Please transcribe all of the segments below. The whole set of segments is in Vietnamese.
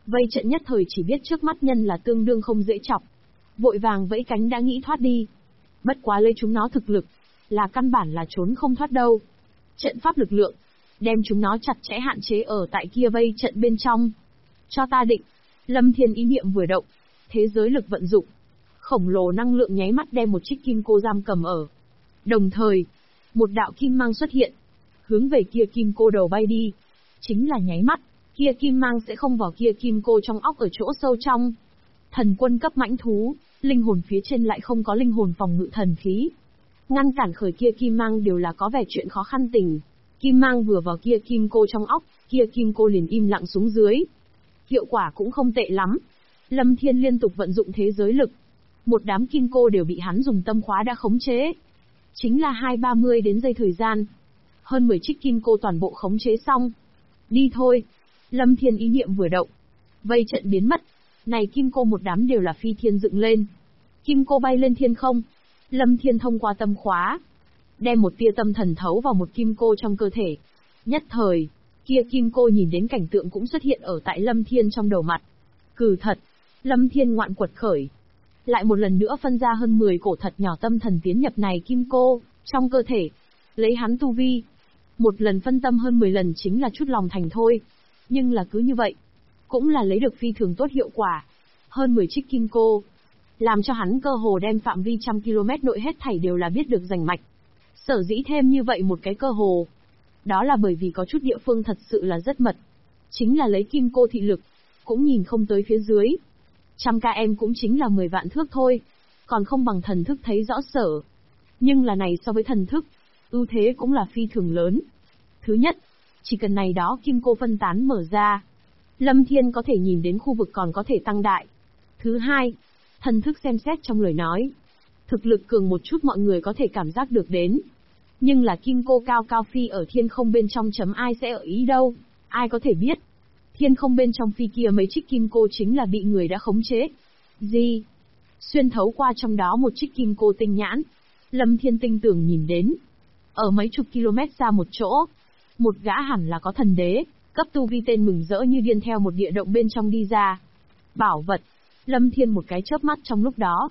Vây trận nhất thời chỉ biết trước mắt nhân là tương đương không dễ chọc. Vội vàng vẫy cánh đã nghĩ thoát đi. Bất quá lấy chúng nó thực lực, là căn bản là trốn không thoát đâu. Trận pháp lực lượng, đem chúng nó chặt chẽ hạn chế ở tại kia vây trận bên trong. Cho ta định. Lâm Thiên ý niệm vừa động, thế giới lực vận dụng. Khổng lồ năng lượng nháy mắt đem một chiếc kim cô giam cầm ở. Đồng thời, một đạo kim mang xuất hiện, hướng về kia kim cô đầu bay đi. Chính là nháy mắt, kia kim mang sẽ không vào kia kim cô trong óc ở chỗ sâu trong. Thần quân cấp mãnh thú, linh hồn phía trên lại không có linh hồn phòng ngự thần khí. Ngăn cản khởi kia kim mang đều là có vẻ chuyện khó khăn tình. Kim mang vừa vào kia kim cô trong óc, kia kim cô liền im lặng xuống dưới. Hiệu quả cũng không tệ lắm. Lâm Thiên liên tục vận dụng thế giới lực. Một đám kim cô đều bị hắn dùng tâm khóa đã khống chế. Chính là 20-30 đến giây thời gian. Hơn 10 chiếc kim cô toàn bộ khống chế xong. Đi thôi. Lâm Thiên ý niệm vừa động. Vây trận biến mất. Này kim cô một đám đều là phi thiên dựng lên. Kim cô bay lên thiên không. Lâm Thiên thông qua tâm khóa, đem một tia tâm thần thấu vào một kim cô trong cơ thể. Nhất thời, kia kim cô nhìn đến cảnh tượng cũng xuất hiện ở tại Lâm Thiên trong đầu mặt. Cừ thật, Lâm Thiên ngoạn quật khởi. Lại một lần nữa phân ra hơn 10 cổ thật nhỏ tâm thần tiến nhập này kim cô, trong cơ thể. Lấy hắn tu vi. Một lần phân tâm hơn 10 lần chính là chút lòng thành thôi. Nhưng là cứ như vậy, cũng là lấy được phi thường tốt hiệu quả. Hơn 10 chiếc kim cô, làm cho hắn cơ hồ đem phạm vi 100 km nội hết thảy đều là biết được rành mạch. Sở dĩ thêm như vậy một cái cơ hồ, đó là bởi vì có chút địa phương thật sự là rất mật. Chính là lấy kim cô thị lực, cũng nhìn không tới phía dưới. 100 km cũng chính là 10 vạn thước thôi, còn không bằng thần thức thấy rõ sở. Nhưng là này so với thần thức, ưu thế cũng là phi thường lớn. Thứ nhất, chỉ cần này đó kim cô phân tán mở ra, Lâm Thiên có thể nhìn đến khu vực còn có thể tăng đại. Thứ hai, thần thức xem xét trong lời nói. Thực lực cường một chút mọi người có thể cảm giác được đến. Nhưng là kim cô cao cao phi ở thiên không bên trong chấm ai sẽ ở ý đâu, ai có thể biết. Thiên không bên trong phi kia mấy chiếc kim cô chính là bị người đã khống chế. Gì? Xuyên thấu qua trong đó một chiếc kim cô tinh nhãn. Lâm Thiên tinh tưởng nhìn đến. Ở mấy chục km ra một chỗ, một gã hẳn là có thần đế, cấp tu vi tên mừng rỡ như điên theo một địa động bên trong đi ra. Bảo vật. Lâm Thiên một cái chớp mắt trong lúc đó.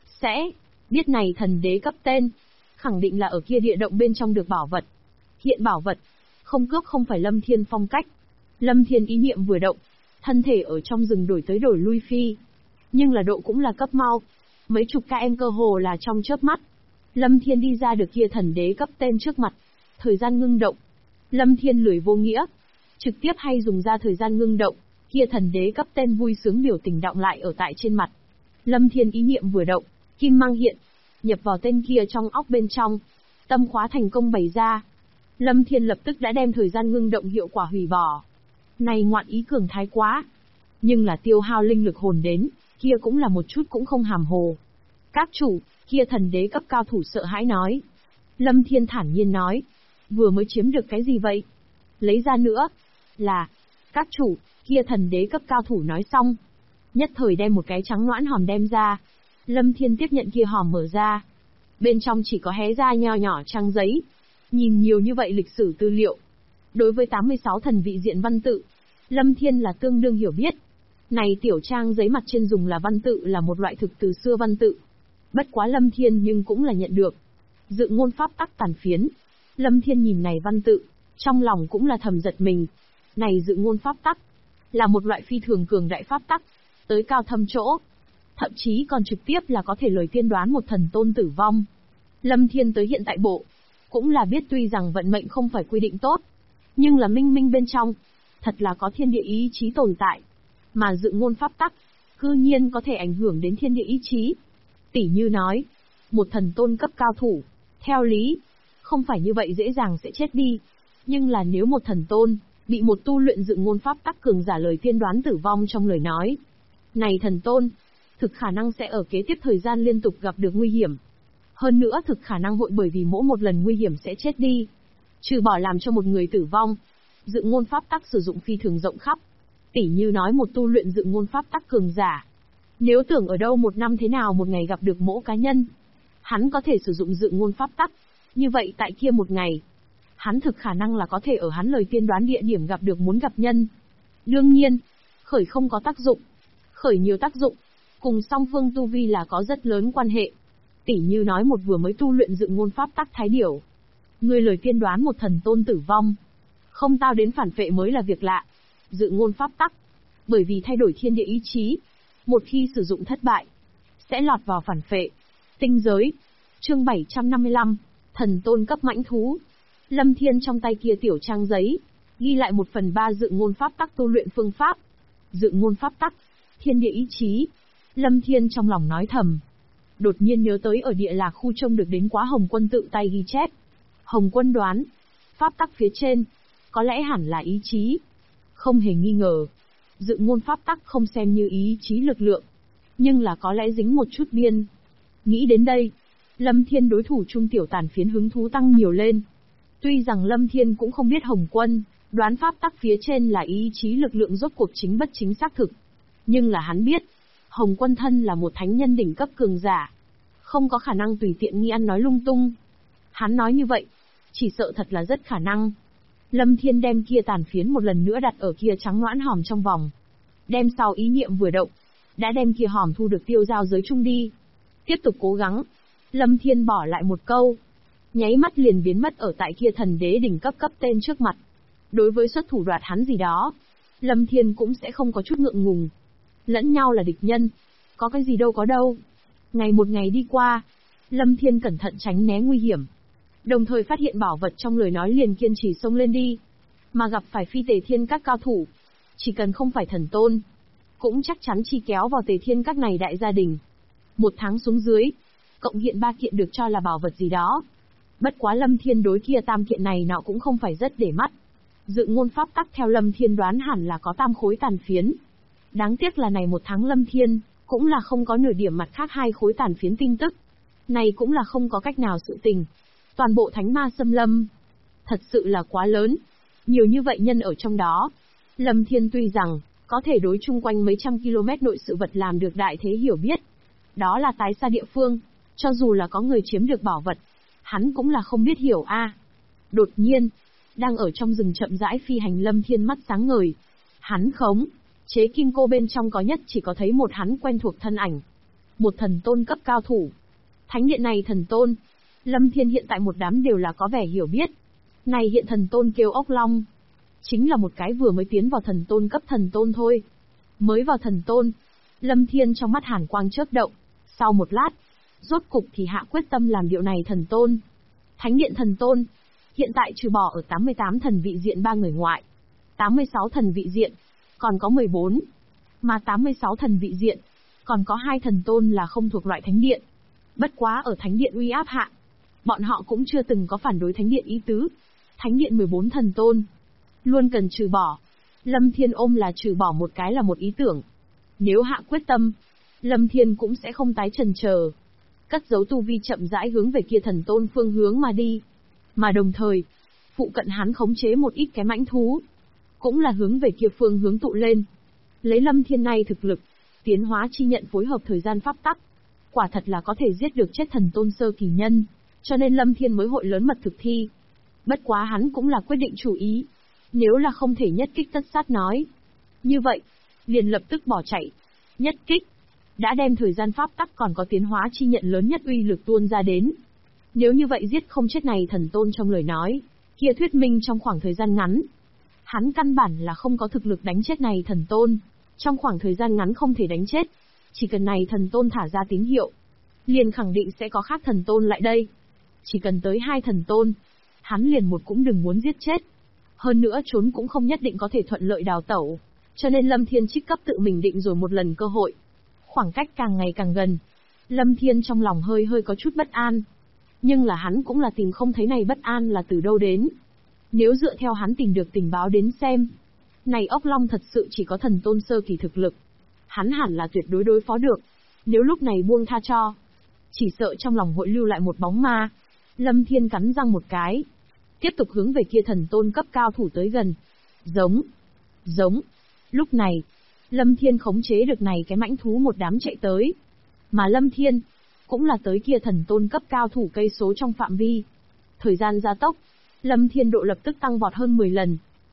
Sẽ biết này thần đế cấp tên. Khẳng định là ở kia địa động bên trong được bảo vật. Hiện bảo vật. Không cướp không phải Lâm Thiên phong cách. Lâm Thiên ý niệm vừa động. Thân thể ở trong rừng đổi tới đổi lui phi. Nhưng là độ cũng là cấp mau. Mấy chục km cơ hồ là trong chớp mắt. Lâm Thiên đi ra được kia thần đế cấp tên trước mặt. Thời gian ngưng động. Lâm Thiên lười vô nghĩa. Trực tiếp hay dùng ra thời gian ngưng động. Kia thần đế cấp tên vui sướng biểu tình đọng lại ở tại trên mặt. Lâm Thiên ý niệm vừa động, kim mang hiện, nhập vào tên kia trong óc bên trong. Tâm khóa thành công bày ra. Lâm Thiên lập tức đã đem thời gian ngưng động hiệu quả hủy bỏ. Này ngoạn ý cường thái quá. Nhưng là tiêu hao linh lực hồn đến, kia cũng là một chút cũng không hàm hồ. Các chủ, kia thần đế cấp cao thủ sợ hãi nói. Lâm Thiên thản nhiên nói. Vừa mới chiếm được cái gì vậy? Lấy ra nữa. Là, các chủ, kia thần đế cấp cao thủ nói xong. Nhất thời đem một cái trắng loãng hòm đem ra. Lâm Thiên tiếp nhận kia hòm mở ra. Bên trong chỉ có hé ra nho nhỏ trang giấy. Nhìn nhiều như vậy lịch sử tư liệu. Đối với 86 thần vị diện văn tự, Lâm Thiên là tương đương hiểu biết. Này tiểu trang giấy mặt trên dùng là văn tự là một loại thực từ xưa văn tự. Bất quá Lâm Thiên nhưng cũng là nhận được. Dự ngôn pháp tắc tàn phiến. Lâm Thiên nhìn này văn tự, trong lòng cũng là thầm giật mình. Này dự ngôn pháp tắc, là một loại phi thường cường đại pháp tắc, tới cao thâm chỗ. Thậm chí còn trực tiếp là có thể lời tiên đoán một thần tôn tử vong. Lâm Thiên tới hiện tại bộ, cũng là biết tuy rằng vận mệnh không phải quy định tốt, nhưng là minh minh bên trong, thật là có thiên địa ý chí tồn tại. Mà dự ngôn pháp tắc, cư nhiên có thể ảnh hưởng đến thiên địa ý chí. Tỉ như nói, một thần tôn cấp cao thủ, theo lý, không phải như vậy dễ dàng sẽ chết đi. Nhưng là nếu một thần tôn, bị một tu luyện dự ngôn pháp tắc cường giả lời tiên đoán tử vong trong lời nói. Này thần tôn, thực khả năng sẽ ở kế tiếp thời gian liên tục gặp được nguy hiểm. Hơn nữa thực khả năng hội bởi vì mỗi một lần nguy hiểm sẽ chết đi. Trừ bỏ làm cho một người tử vong, dự ngôn pháp tắc sử dụng phi thường rộng khắp. Tỉ như nói một tu luyện dự ngôn pháp tắc cường giả. Nếu tưởng ở đâu một năm thế nào một ngày gặp được mỗi cá nhân, hắn có thể sử dụng dự ngôn pháp tắc. Như vậy tại kia một ngày, hắn thực khả năng là có thể ở hắn lời tiên đoán địa điểm gặp được muốn gặp nhân. Đương nhiên, Khởi không có tác dụng, khởi nhiều tác dụng, cùng song phương tu vi là có rất lớn quan hệ. Tỉ như nói một vừa mới tu luyện dựng ngôn pháp tắc thái điểu. Người lời tiên đoán một thần tôn tử vong. Không tao đến phản phệ mới là việc lạ. Dự ngôn pháp tắc. Bởi vì thay đổi thiên địa ý chí. Một khi sử dụng thất bại, sẽ lọt vào phản phệ. Tinh giới. Chương 755. Thần tôn cấp mãnh thú. Lâm Thiên trong tay kia tiểu trang giấy, ghi lại 1/3 dự ngôn pháp tắc tu luyện phương pháp. Dự ngôn pháp tắc, thiên địa ý chí. Lâm Thiên trong lòng nói thầm. Đột nhiên nhớ tới ở địa lạc khu trông được đến Quá Hồng Quân tự tay ghi chép. Hồng Quân đoán, pháp tắc phía trên, có lẽ hẳn là ý chí. Không hề nghi ngờ, dự ngôn pháp tắc không xem như ý chí lực lượng, nhưng là có lẽ dính một chút biên. Nghĩ đến đây, Lâm Thiên đối thủ trung tiểu tàn phiến hứng thú tăng nhiều lên. Tuy rằng Lâm Thiên cũng không biết Hồng Quân đoán pháp tắc phía trên là ý chí lực lượng rốt cuộc chính bất chính xác thực, nhưng là hắn biết, Hồng Quân thân là một thánh nhân đỉnh cấp cường giả, không có khả năng tùy tiện nghi ăn nói lung tung. Hắn nói như vậy, chỉ sợ thật là rất khả năng. Lâm Thiên đem kia tàn phiến một lần nữa đặt ở kia trắng loãng hòm trong vòng. Đem sau ý niệm vừa động, đã đem kia hòm thu được tiêu giao giới chung đi. Tiếp tục cố gắng. Lâm Thiên bỏ lại một câu, nháy mắt liền biến mất ở tại kia thần đế đỉnh cấp cấp tên trước mặt. Đối với xuất thủ đoạt hắn gì đó, Lâm Thiên cũng sẽ không có chút ngượng ngùng. Lẫn nhau là địch nhân, có cái gì đâu có đâu. Ngày một ngày đi qua, Lâm Thiên cẩn thận tránh né nguy hiểm, đồng thời phát hiện bảo vật trong lời nói liền kiên trì xông lên đi. Mà gặp phải phi tề thiên các cao thủ, chỉ cần không phải thần tôn, cũng chắc chắn chi kéo vào tề thiên các này đại gia đình. Một tháng xuống dưới, cộng hiện 3 kiện được cho là bảo vật gì đó. Bất quá Lâm Thiên đối kia tam kiện này nọ cũng không phải rất để mắt. Dự ngôn pháp tắc theo Lâm Thiên đoán hẳn là có tam khối tàn phiến. Đáng tiếc là này một tháng Lâm Thiên cũng là không có nửa điểm mặt khác 2 khối tàn phiến tin tức. Này cũng là không có cách nào sự tình. Toàn bộ thánh ma xâm lâm, thật sự là quá lớn. Nhiều như vậy nhân ở trong đó. Lâm Thiên tuy rằng có thể đối chung quanh mấy trăm km nội sự vật làm được đại thế hiểu biết. Đó là tái xa địa phương, cho dù là có người chiếm được bảo vật, hắn cũng là không biết hiểu a. Đột nhiên, đang ở trong rừng chậm rãi phi hành Lâm Thiên mắt sáng ngời. Hắn khống chế kim cô bên trong có nhất chỉ có thấy một hắn quen thuộc thân ảnh. Một thần tôn cấp cao thủ. Thánh điện này thần tôn, Lâm Thiên hiện tại một đám đều là có vẻ hiểu biết. Này hiện thần tôn kêu ốc long, chính là một cái vừa mới tiến vào thần tôn cấp thần tôn thôi. Mới vào thần tôn, Lâm Thiên trong mắt hàn quang chớp động. Sau một lát, rốt cục thì hạ quyết tâm làm điệu này thần tôn. Thánh điện thần tôn, hiện tại trừ bỏ ở 88 thần vị diện 3 người ngoại, 86 thần vị diện, còn có 14. Mà 86 thần vị diện, còn có 2 thần tôn là không thuộc loại thánh điện. Bất quá ở thánh điện uy áp hạ, bọn họ cũng chưa từng có phản đối thánh điện ý tứ. Thánh điện 14 thần tôn, luôn cần trừ bỏ. Lâm Thiên ôm là trừ bỏ một cái là một ý tưởng. Nếu hạ quyết tâm, Lâm Thiên cũng sẽ không tái chần chờ, cất giấu tu vi chậm rãi hướng về kia thần tôn phương hướng mà đi. Mà đồng thời, phụ cận hắn khống chế một ít cái mãnh thú, cũng là hướng về kia phương hướng tụ lên. Lấy Lâm Thiên này thực lực, tiến hóa chi nhận phối hợp thời gian pháp tắc, quả thật là có thể giết được chết thần tôn sơ kỳ nhân, cho nên Lâm Thiên mới hội lớn mật thực thi. Bất quá hắn cũng là quyết định chủ ý, nếu là không thể nhất kích tất sát nói, như vậy, liền lập tức bỏ chạy. Nhất kích, đã đem thời gian pháp tắc còn có tiến hóa chi nhận lớn nhất uy lực tuôn ra đến. Nếu như vậy giết không chết này thần tôn trong lời nói, kia thuyết minh trong khoảng thời gian ngắn, hắn căn bản là không có thực lực đánh chết này thần tôn. Trong khoảng thời gian ngắn không thể đánh chết, chỉ cần này thần tôn thả ra tín hiệu, liền khẳng định sẽ có khác thần tôn lại đây. Chỉ cần tới 2 thần tôn, hắn liền một cũng đừng muốn giết chết. Hơn nữa trốn cũng không nhất định có thể thuận lợi đào tẩu, cho nên Lâm Thiên trích cấp tự mình định rồi một lần cơ hội. Khoảng cách càng ngày càng gần, Lâm Thiên trong lòng hơi hơi có chút bất an. Nhưng là hắn cũng là tìm không thấy này bất an là từ đâu đến. Nếu dựa theo hắn tìm được tình báo đến xem, này ốc long thật sự chỉ có thần tôn sơ kỳ thực lực, hắn hẳn là tuyệt đối đối phó được. Nếu lúc này buông tha cho, chỉ sợ trong lòng hội lưu lại một bóng ma. Lâm Thiên cắn răng một cái, tiếp tục hướng về kia thần tôn cấp cao thủ tới gần. Giống. Lúc này, Lâm Thiên khống chế được này cái mãnh thú một đám chạy tới. Mà Lâm Thiên cũng là tới kia thần tôn cấp cao thủ cây số trong phạm vi. Thời gian gia tốc, Lâm Thiên độ lập tức tăng vọt hơn 10 lần.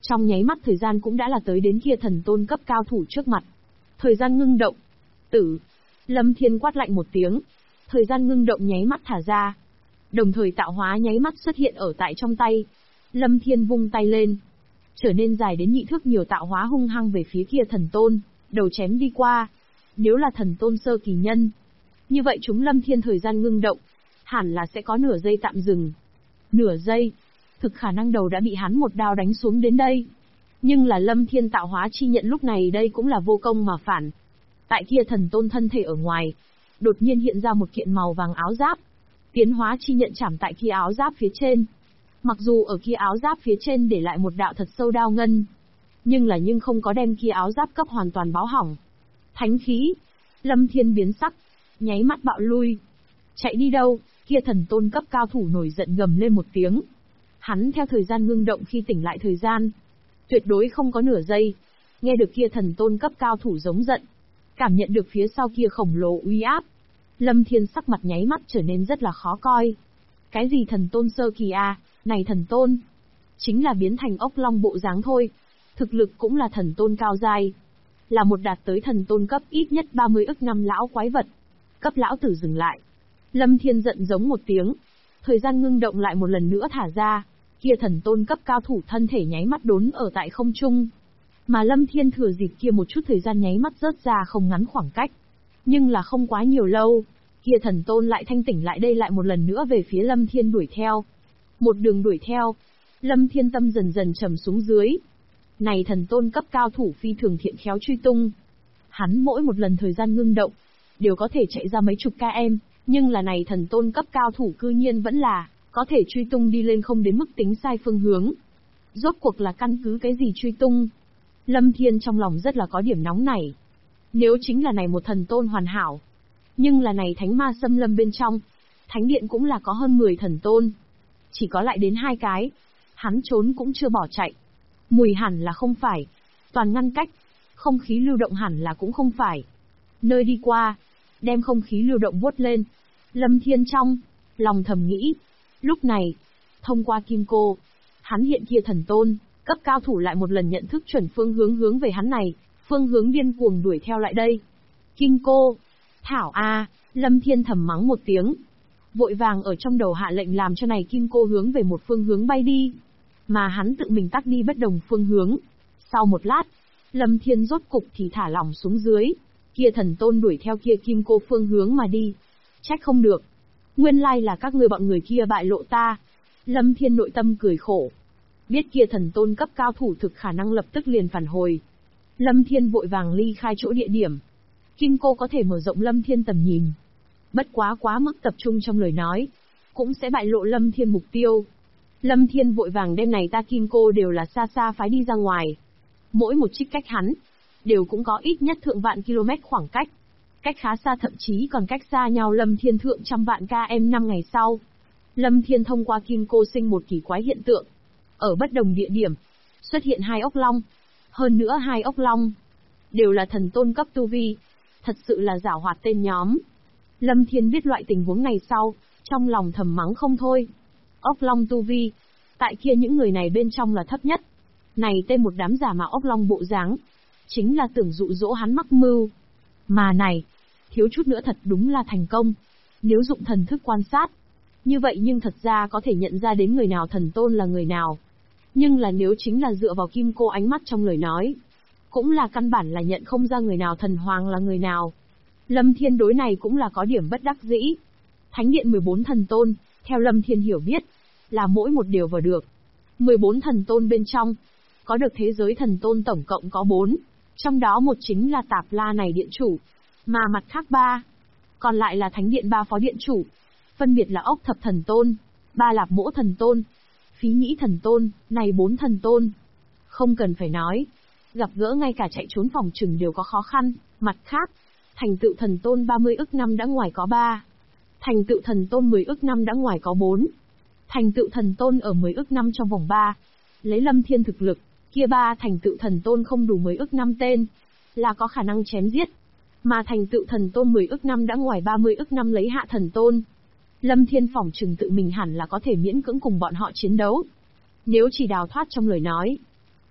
Trong nháy mắt thời gian cũng đã là tới đến kia thần tôn cấp cao thủ trước mặt. Thời gian ngưng động. Tử. Lâm Thiên quát lạnh một tiếng. Thời gian ngưng động nháy mắt thả ra. Đồng thời tạo hóa nháy mắt xuất hiện ở tại trong tay. Lâm Thiên vung tay lên. Trở nên dài đến nhị thước nhiều tạo hóa hung hăng về phía kia thần tôn, đầu chém đi qua. Nếu là thần tôn sơ kỳ nhân, như vậy chúng Lâm Thiên thời gian ngưng động, hẳn là sẽ có nửa giây tạm dừng. Nửa giây, thực khả năng đầu đã bị hắn một đao đánh xuống đến đây. Nhưng là Lâm Thiên tạo hóa chi nhận lúc này đây cũng là vô công mà phản. Tại kia thần tôn thân thể ở ngoài, đột nhiên hiện ra một kiện màu vàng áo giáp. Tiến hóa chi nhận chạm tại kia áo giáp phía trên. Mặc dù ở kia áo giáp phía trên để lại một đạo thật sâu đao ngân, nhưng không có đem kia áo giáp cấp hoàn toàn báo hỏng. Thánh khí. Lâm Thiên biến sắc, nháy mắt bạo lui. Chạy đi đâu? Kia thần tôn cấp cao thủ nổi giận gầm lên một tiếng. Hắn theo thời gian ngưng động khi tỉnh lại thời gian, tuyệt đối không có nửa giây. Nghe được kia thần tôn cấp cao thủ giống giận, cảm nhận được phía sau kia khổng lồ uy áp, Lâm Thiên sắc mặt nháy mắt trở nên rất là khó coi. Cái gì thần tôn sơ kỳ a, này thần tôn chính là biến thành ốc long bộ dáng thôi. Thực lực cũng là thần tôn cao giai, là một đạt tới thần tôn cấp ít nhất 30 ức năm lão quái vật. Cấp lão tử dừng lại. Lâm Thiên giận giống một tiếng. Thời gian ngưng động lại một lần nữa thả ra. Kia thần tôn cấp cao thủ thân thể nháy mắt đốn ở tại không trung. Mà Lâm Thiên thừa dịp kia một chút thời gian nháy mắt rớt ra không ngắn khoảng cách. Nhưng là không quá nhiều lâu, kia thần tôn lại thanh tỉnh lại đây lại một lần nữa về phía Lâm Thiên đuổi theo. Một đường đuổi theo, Lâm Thiên tâm dần dần trầm xuống dưới. Này thần tôn cấp cao thủ phi thường thiện khéo truy tung. Hắn mỗi một lần thời gian ngưng động, đều có thể chạy ra mấy chục km, nhưng là này thần tôn cấp cao thủ cư nhiên vẫn là có thể truy tung đi lên không đến mức tính sai phương hướng. Rốt cuộc là căn cứ cái gì truy tung? Lâm Thiên trong lòng rất là có điểm nóng nảy. Nếu chính là này một thần tôn hoàn hảo, nhưng là này thánh ma xâm lâm bên trong, thánh điện cũng là có hơn 10 thần tôn. Chỉ có lại đến 2 cái, hắn trốn cũng chưa bỏ chạy. Mùi hẳn là không phải, toàn ngăn cách, không khí lưu động hẳn là cũng không phải. Nơi đi qua, đem không khí lưu động vuốt lên. Lâm Thiên trong lòng thầm nghĩ, lúc này, thông qua kim cô, hắn hiện kia thần tôn, cấp cao thủ lại một lần nhận thức chuẩn phương hướng hướng về hắn này, phương hướng điên cuồng đuổi theo lại đây. Kim cô, thảo a, Lâm Thiên thầm mắng một tiếng, vội vàng ở trong đầu hạ lệnh làm cho này kim cô hướng về một phương hướng bay đi, mà hắn tự mình tắt đi bất đồng phương hướng. Sau một lát, Lâm Thiên rốt cục thì thả lỏng xuống dưới, kia thần tôn đuổi theo kia kim cô phương hướng mà đi. Trách không được, nguyên lai là các ngươi bọn người kia bại lộ ta. Lâm Thiên nội tâm cười khổ, biết kia thần tôn cấp cao thủ thực khả năng lập tức liền phản hồi. Lâm Thiên vội vàng ly khai chỗ địa điểm. Kim cô có thể mở rộng Lâm Thiên tầm nhìn, bất quá mức tập trung trong lời nói, cũng sẽ bại lộ Lâm Thiên mục tiêu. Lâm Thiên vội vàng đem này ta kim cô đều là xa xa phái đi ra ngoài. Mỗi một trích cách hắn, đều cũng có ít nhất thượng vạn km khoảng cách. Cách khá xa thậm chí còn cách xa nhau Lâm Thiên thượng trăm vạn km 5 ngày sau. Lâm Thiên thông qua kim cô sinh một kỳ quái hiện tượng. Ở bất đồng địa điểm, xuất hiện 2 ốc long. Hơn nữa 2 ốc long, đều là thần tôn cấp tu vi. Thật sự là giảo hoạt tên nhóm. Lâm Thiên biết loại tình huống này sau, trong lòng thầm mắng không thôi. Ốc long tu vi, tại kia những người này bên trong là thấp nhất. Này tên một đám giả mạo ốc long bộ dáng, chính là tưởng dụ dỗ hắn mắc mưu. Mà này, thiếu chút nữa thật đúng là thành công. Nếu dụng thần thức quan sát, như vậy nhưng thật ra có thể nhận ra đến người nào thần tôn là người nào. Nhưng là nếu chính là dựa vào kim cô ánh mắt trong lời nói, cũng là căn bản là nhận không ra người nào thần hoàng là người nào. Lâm Thiên đối này cũng là có điểm bất đắc dĩ. Thánh điện 14 thần tôn, theo Lâm Thiên hiểu biết, là mỗi một điều vào được. 14 thần tôn bên trong, có được thế giới thần tôn tổng cộng có 4, trong đó một chính là Tạp La này điện chủ, mà mặt khác 3, còn lại là thánh điện 3 phó điện chủ, phân biệt là Ốc Thập thần tôn, Ba Lạp Mỗ thần tôn, Phí Nhĩ thần tôn, này 4 thần tôn. Không cần phải nói, gặp gỡ ngay cả chạy trốn phòng trừng đều có khó khăn. Mặt khác, thành tựu thần tôn 30 ức năm đã ngoài có 3, thành tựu thần tôn 10 ức năm đã ngoài có 4, thành tựu thần tôn ở 10 ức năm trong vòng 3. Lấy Lâm Thiên thực lực, kia 3 thành tựu thần tôn không đủ 10 ức năm tên, là có khả năng chém giết. Mà thành tựu thần tôn 10 ức năm đã ngoài 30 ức năm lấy hạ thần tôn, Lâm Thiên phỏng chừng tự mình hẳn là có thể miễn cưỡng cùng bọn họ chiến đấu. Nếu chỉ đào thoát trong lời nói,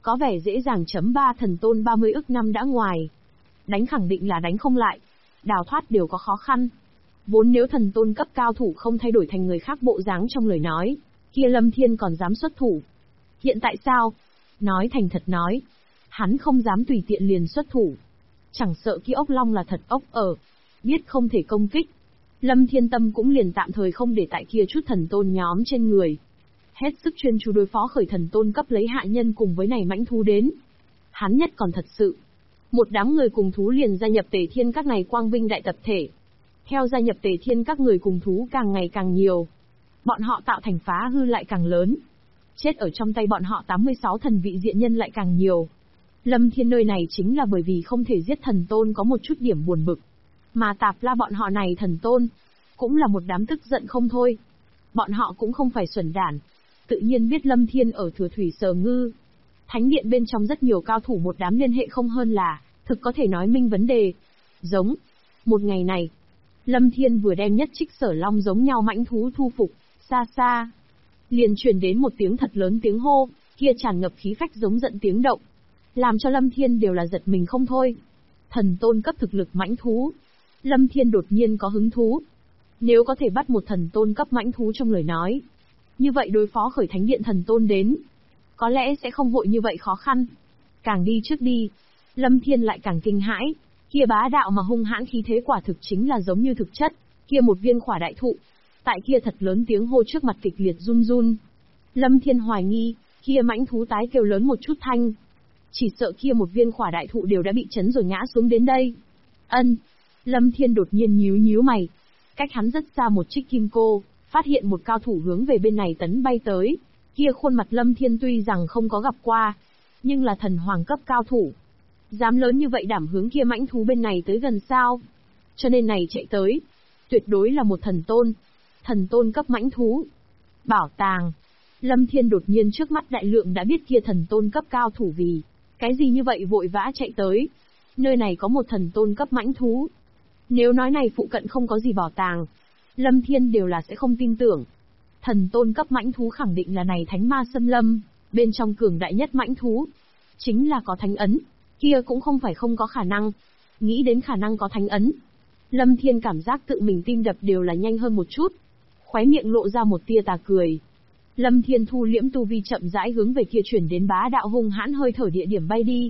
Có vẻ dễ dàng chấm 3 thần tôn 30 ức năm đã ngoài. Đánh khẳng định là đánh không lại. Đào thoát đều có khó khăn. Vốn nếu thần tôn cấp cao thủ không thay đổi thành người khác bộ dáng trong lời nói, kia Lâm Thiên còn dám xuất thủ. Hiện tại sao? Nói thành thật nói. Hắn không dám tùy tiện liền xuất thủ. Chẳng sợ kia ốc long là thật ốc ở. Biết không thể công kích. Lâm Thiên tâm cũng liền tạm thời không để tại kia chút thần tôn nhóm trên người. Hết sức chuyên chú đối phó khởi thần tôn cấp lấy hạ nhân cùng với này mãnh thú đến. Hắn nhất còn thật sự. Một đám người cùng thú liền gia nhập Tề Thiên các này quang vinh đại tập thể. Theo gia nhập Tề Thiên các người cùng thú càng ngày càng nhiều. Bọn họ tạo thành phá hư lại càng lớn. Chết ở trong tay bọn họ 86 thần vị diện nhân lại càng nhiều. Lâm Thiên nơi này chính là bởi vì không thể giết thần tôn có một chút điểm buồn bực. Mà Tạp La bọn họ này thần tôn, cũng là một đám tức giận không thôi. Bọn họ cũng không phải xuẩn đản. Tự nhiên biết Lâm Thiên ở Thừa Thủy Sở Ngư. Thánh điện bên trong rất nhiều cao thủ một đám liên hệ không hơn là, thực có thể nói minh vấn đề. Giống. Một ngày này, Lâm Thiên vừa đem nhất trích sở long giống nhau mãnh thú thu phục, xa xa. Liền truyền đến một tiếng thật lớn tiếng hô, kia tràn ngập khí phách giống giận tiếng động. Làm cho Lâm Thiên đều là giật mình không thôi. Thần tôn cấp thực lực mãnh thú. Lâm Thiên đột nhiên có hứng thú. Nếu có thể bắt một thần tôn cấp mãnh thú trong lời nói. Như vậy đối phó khởi thánh điện thần tôn đến. Có lẽ sẽ không vội như vậy khó khăn. Càng đi trước đi. Lâm Thiên lại càng kinh hãi. Kia bá đạo mà hung hãn khí thế quả thực chính là giống như thực chất. Kia một viên khỏa đại thụ. Tại kia thật lớn tiếng hô trước mặt kịch liệt run run. Lâm Thiên hoài nghi. Kia mãnh thú tái kêu lớn một chút thanh. Chỉ sợ kia một viên khỏa đại thụ đều đã bị chấn rồi ngã xuống đến đây. Ân. Lâm Thiên đột nhiên nhíu nhíu mày. Cách hắn rất xa một trích kim cô, phát hiện một cao thủ hướng về bên này tấn bay tới. Kia khuôn mặt Lâm Thiên tuy rằng không có gặp qua, nhưng là thần hoàng cấp cao thủ. Dám lớn như vậy đảm hướng kia mãnh thú bên này tới gần sao? Cho nên này chạy tới, tuyệt đối là một thần tôn. Thần tôn cấp mãnh thú. Bảo tàng. Lâm Thiên đột nhiên trước mắt đại lượng đã biết kia thần tôn cấp cao thủ vì cái gì như vậy vội vã chạy tới. Nơi này có một thần tôn cấp mãnh thú. Nếu nói này phụ cận không có gì bảo tàng, Lâm Thiên đều là sẽ không tin tưởng. Thần tôn cấp mãnh thú khẳng định là này thánh ma xâm lâm, bên trong cường đại nhất mãnh thú. Chính là có thánh ấn, kia cũng không phải không có khả năng. Nghĩ đến khả năng có thánh ấn, Lâm Thiên cảm giác tự mình tim đập đều là nhanh hơn một chút. Khóe miệng lộ ra một tia tà cười. Lâm Thiên thu liễm tu vi chậm rãi hướng về kia chuyển đến bá đạo hung hãn hơi thở địa điểm bay đi.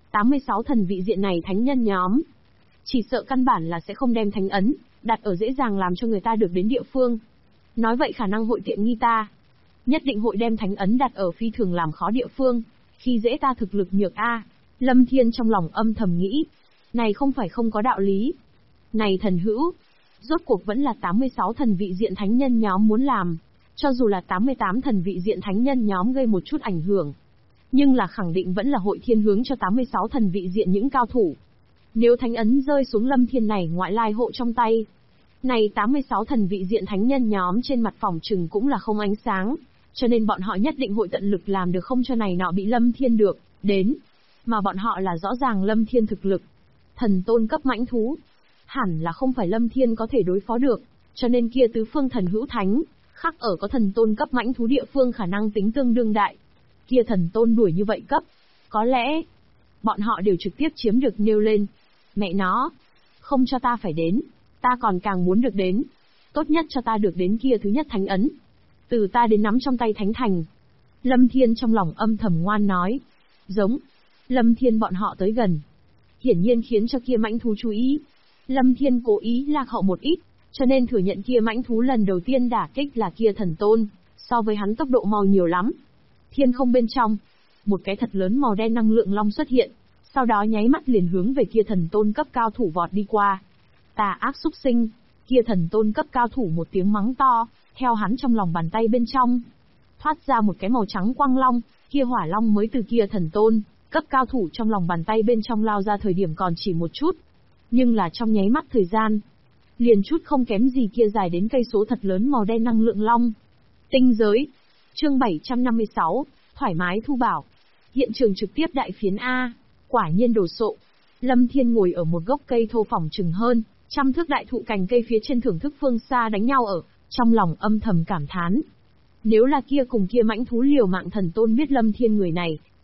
86 thần vị diện này thánh nhân nhóm. Chỉ sợ căn bản là sẽ không đem thánh ấn, đặt ở dễ dàng làm cho người ta được đến địa phương. Nói vậy khả năng hội tiện nghi ta. Nhất định hội đem thánh ấn đặt ở phi thường làm khó địa phương, khi dễ ta thực lực nhược a. Lâm Thiên trong lòng âm thầm nghĩ. Này không phải không có đạo lý. Này thần hữu. Rốt cuộc vẫn là 86 thần vị diện thánh nhân nhóm muốn làm. Cho dù là 88 thần vị diện thánh nhân nhóm gây một chút ảnh hưởng. Nhưng là khẳng định vẫn là hội thiên hướng cho 86 thần vị diện những cao thủ. Nếu thánh ấn rơi xuống Lâm Thiên này ngoại lai hộ trong tay. Này 86 thần vị diện thánh nhân nhóm trên mặt phòng trừng cũng là không ánh sáng. Cho nên bọn họ nhất định hội tận lực làm được không cho này nọ bị Lâm Thiên được, đến. Mà bọn họ là rõ ràng Lâm Thiên thực lực. Thần tôn cấp mãnh thú. Hẳn là không phải Lâm Thiên có thể đối phó được. Cho nên kia tứ phương thần hữu thánh, khắc ở có thần tôn cấp mãnh thú địa phương khả năng tính tương đương đại. Kia thần tôn đuổi như vậy cấp. Có lẽ, bọn họ đều trực tiếp chiếm được nêu lên. Mẹ nó, không cho ta phải đến, ta còn càng muốn được đến. Tốt nhất cho ta được đến kia thứ nhất thánh ấn. Từ ta đến nắm trong tay thánh thành. Lâm Thiên trong lòng âm thầm ngoan nói. Giống. Lâm Thiên bọn họ tới gần. Hiển nhiên khiến cho kia mãnh thú chú ý. Lâm Thiên cố ý lạc hậu một ít, cho nên thừa nhận kia mãnh thú lần đầu tiên đả kích là kia thần tôn, so với hắn tốc độ mau nhiều lắm. Thiên không bên trong, một cái thật lớn màu đen năng lượng long xuất hiện, sau đó nháy mắt liền hướng về kia thần tôn cấp cao thủ vọt đi qua. Tà ác xúc sinh, kia thần tôn cấp cao thủ một tiếng mắng to, theo hắn trong lòng bàn tay bên trong thoát ra một cái màu trắng quang long, kia hỏa long mới từ kia thần tôn cấp cao thủ trong lòng bàn tay bên trong lao ra thời điểm còn chỉ một chút, nhưng là trong nháy mắt thời gian, liền chút không kém gì kia dài đến cây số thật lớn màu đen năng lượng long. Tinh giới. Chương 756, thoải mái thu bảo. Hiện trường trực tiếp đại phiến A, quả nhiên đồ sộ. Lâm Thiên ngồi ở một gốc cây thô phỏng chừng hơn, 100 thước đại thụ cành cây phía trên thưởng thức phương xa đánh nhau ở, trong lòng âm thầm cảm thán. Nếu là kia cùng kia mãnh thú liều mạng thần tôn biết Lâm Thiên người này,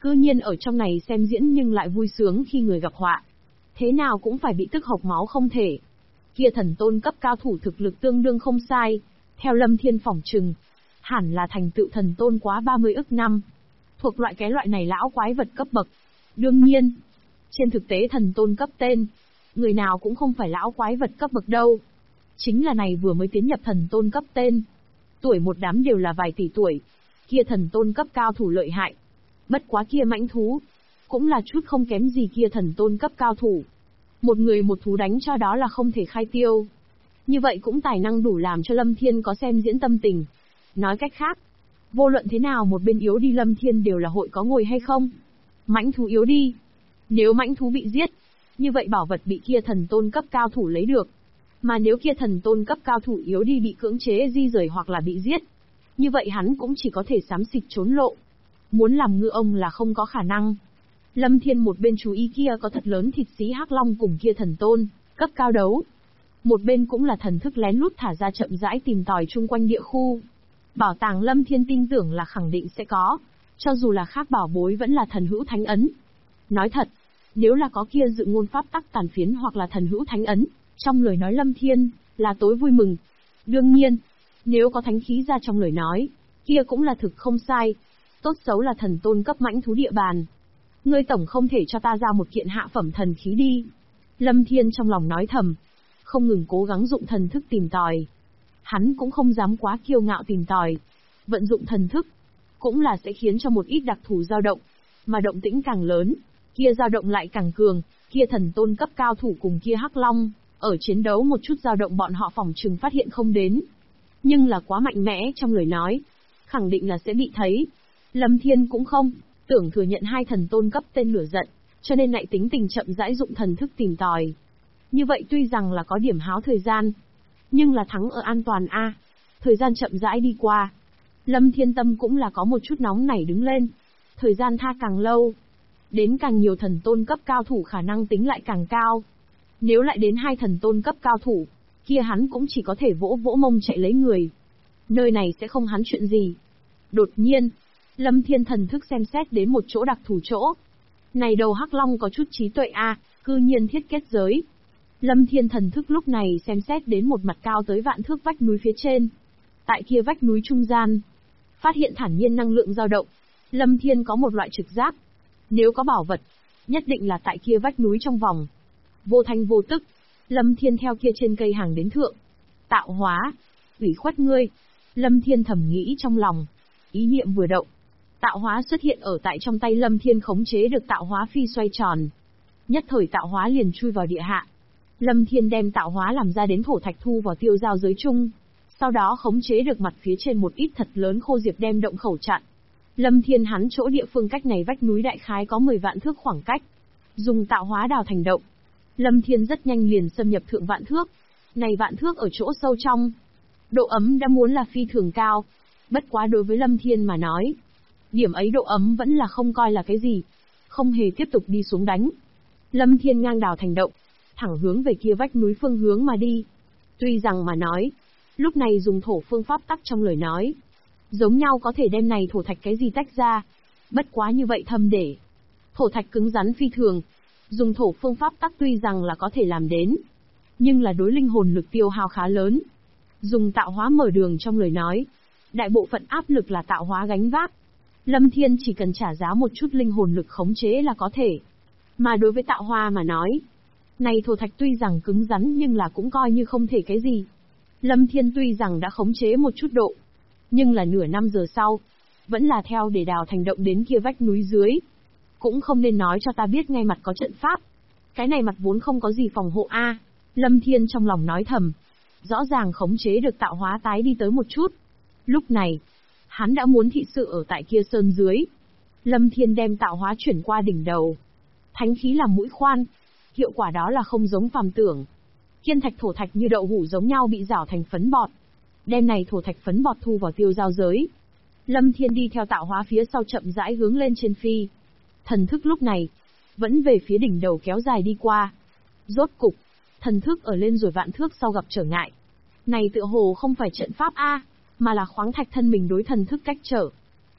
Cư nhiên ở trong này xem diễn nhưng lại vui sướng khi người gặp họa. Thế nào cũng phải bị tức hộc máu không thể. Kia thần tôn cấp cao thủ thực lực tương đương không sai, theo Lâm Thiên phỏng chừng, hẳn là thành tựu thần tôn quá 30 ức năm. Thuộc cái loại này lão quái vật cấp bậc. Đương nhiên, trên thực tế thần tôn cấp tên, người nào cũng không phải lão quái vật cấp bậc đâu. Chính là này vừa mới tiến nhập thần tôn cấp tên. Tuổi một đám đều là vài tỷ tuổi. Kia thần tôn cấp cao thủ lợi hại. Bất quá kia mãnh thú, cũng là chút không kém gì kia thần tôn cấp cao thủ. Một người một thú đánh cho đó là không thể khai tiêu. Như vậy cũng tài năng đủ làm cho Lâm Thiên có xem diễn tâm tình. Nói cách khác, vô luận thế nào một bên yếu đi Lâm Thiên đều là hội có ngồi hay không. Mãnh thú yếu đi. Nếu mãnh thú bị giết, như vậy bảo vật bị kia thần tôn cấp cao thủ lấy được. Mà nếu kia thần tôn cấp cao thủ yếu đi bị cưỡng chế di rời hoặc là bị giết, như vậy hắn cũng chỉ có thể xám xịt trốn lộ. Muốn làm ngựa ông là không có khả năng. Lâm Thiên một bên chú ý kia có thật lớn thịt xí hắc long cùng kia thần tôn cấp cao đấu. Một bên cũng là thần thức lén lút thả ra chậm rãi tìm tòi chung quanh địa khu. Bảo tàng Lâm Thiên tin tưởng là khẳng định sẽ có, cho dù là khác bảo bối vẫn là thần hữu thánh ấn. Nói thật, nếu là có kia dự ngôn pháp tắc tàn phiến hoặc là thần hữu thánh ấn, trong lời nói Lâm Thiên là tối vui mừng. Đương nhiên, nếu có thánh khí ra trong lời nói, kia cũng là thực không sai. Tốt xấu là thần tôn cấp mãnh thú địa bàn. Ngươi tổng không thể cho ta ra một kiện hạ phẩm thần khí đi. Lâm Thiên trong lòng nói thầm, không ngừng cố gắng dụng thần thức tìm tòi. Hắn cũng không dám quá kiêu ngạo tìm tòi. Vận dụng thần thức, cũng là sẽ khiến cho một ít đặc thù dao động. Mà động tĩnh càng lớn, kia dao động lại càng cường, kia thần tôn cấp cao thủ cùng kia hắc long, ở chiến đấu một chút dao động bọn họ phỏng chừng phát hiện không đến. Nhưng là quá mạnh mẽ trong lời nói, khẳng định là sẽ bị thấy. Lâm Thiên cũng không tưởng thừa nhận hai thần tôn cấp tên lửa giận, cho nên lại tính tình chậm rãi dụng thần thức tìm tòi. Như vậy tuy rằng là có điểm háo thời gian, nhưng là thắng ở an toàn a. Thời gian chậm rãi đi qua, Lâm Thiên tâm cũng là có một chút nóng nảy đứng lên. Thời gian tha càng lâu, đến càng nhiều thần tôn cấp cao thủ khả năng tính lại càng cao. Nếu lại đến hai thần tôn cấp cao thủ, kia hắn cũng chỉ có thể vỗ vỗ mông chạy lấy người. Nơi này sẽ không hắn chuyện gì. Đột nhiên, Lâm Thiên thần thức xem xét đến một chỗ đặc thù chỗ. Này đầu hắc long có chút trí tuệ a, cư nhiên thiết kết giới. Lâm Thiên thần thức lúc này xem xét đến một mặt cao tới vạn thước vách núi phía trên. Tại kia vách núi trung gian, phát hiện thản nhiên năng lượng dao động. Lâm Thiên có một loại trực giác. Nếu có bảo vật, nhất định là tại kia vách núi trong vòng. Vô thanh vô tức, Lâm Thiên theo kia trên cây hàng đến thượng. Tạo hóa, ủy khuất ngươi. Lâm Thiên thầm nghĩ trong lòng. Ý niệm vừa động, tạo hóa xuất hiện ở tại trong tay Lâm Thiên khống chế được tạo hóa phi xoay tròn. Nhất thời tạo hóa liền chui vào địa hạ. Lâm Thiên đem tạo hóa làm ra đến thổ thạch thu vào tiêu giao giới chung. Sau đó khống chế được mặt phía trên một ít thật lớn khô diệp đem động khẩu chặn. Lâm Thiên hắn chỗ địa phương cách này vách núi đại khái có 10 vạn thước khoảng cách. Dùng tạo hóa đào thành động. Lâm Thiên rất nhanh liền xâm nhập thượng vạn thước. Này vạn thước ở chỗ sâu trong. Độ ấm đã muốn là phi thường cao. Bất quá đối với Lâm Thiên mà nói, điểm ấy độ ấm vẫn là không coi là cái gì. Không hề tiếp tục đi xuống đánh. Lâm Thiên ngang đào thành động, thẳng hướng về kia vách núi phương hướng mà đi. Tuy rằng mà nói, lúc này dùng thổ phương pháp tắc trong lời nói, giống nhau có thể đem này thổ thạch cái gì tách ra. Bất quá như vậy thâm để. Thổ thạch cứng rắn phi thường. Dùng thổ phương pháp tắc tuy rằng là có thể làm đến, nhưng là đối linh hồn lực tiêu hao khá lớn. Dùng tạo hóa mở đường trong lời nói, đại bộ phận áp lực là tạo hóa gánh vác. Lâm Thiên chỉ cần trả giá một chút linh hồn lực khống chế là có thể. Mà đối với tạo hóa mà nói, này thổ thạch tuy rằng cứng rắn nhưng là cũng coi như không thể cái gì. Lâm Thiên tuy rằng đã khống chế một chút độ, nhưng là nửa năm giờ sau, vẫn là theo để đào thành động đến kia vách núi dưới. Cũng không nên nói cho ta biết ngay mặt có trận pháp. Cái này mặt vốn không có gì phòng hộ a. Lâm Thiên trong lòng nói thầm. Rõ ràng khống chế được tạo hóa tái đi tới một chút. Lúc này, hắn đã muốn thị sự ở tại kia sơn dưới. Lâm Thiên đem tạo hóa chuyển qua đỉnh đầu. Thánh khí làm mũi khoan. Hiệu quả đó là không giống phàm tưởng. Kiên thạch thổ thạch như đậu hũ giống nhau bị rảo thành phấn bọt. Đem này thổ thạch phấn bọt thu vào tiêu giao giới. Lâm Thiên đi theo tạo hóa phía sau chậm rãi hướng lên trên phi. Thần thức lúc này, vẫn về phía đỉnh đầu kéo dài đi qua. Rốt cục, thần thức ở lên rồi vạn thước sau gặp trở ngại. Này tựa hồ không phải trận pháp A, mà là khoáng thạch thân mình đối thần thức cách trở.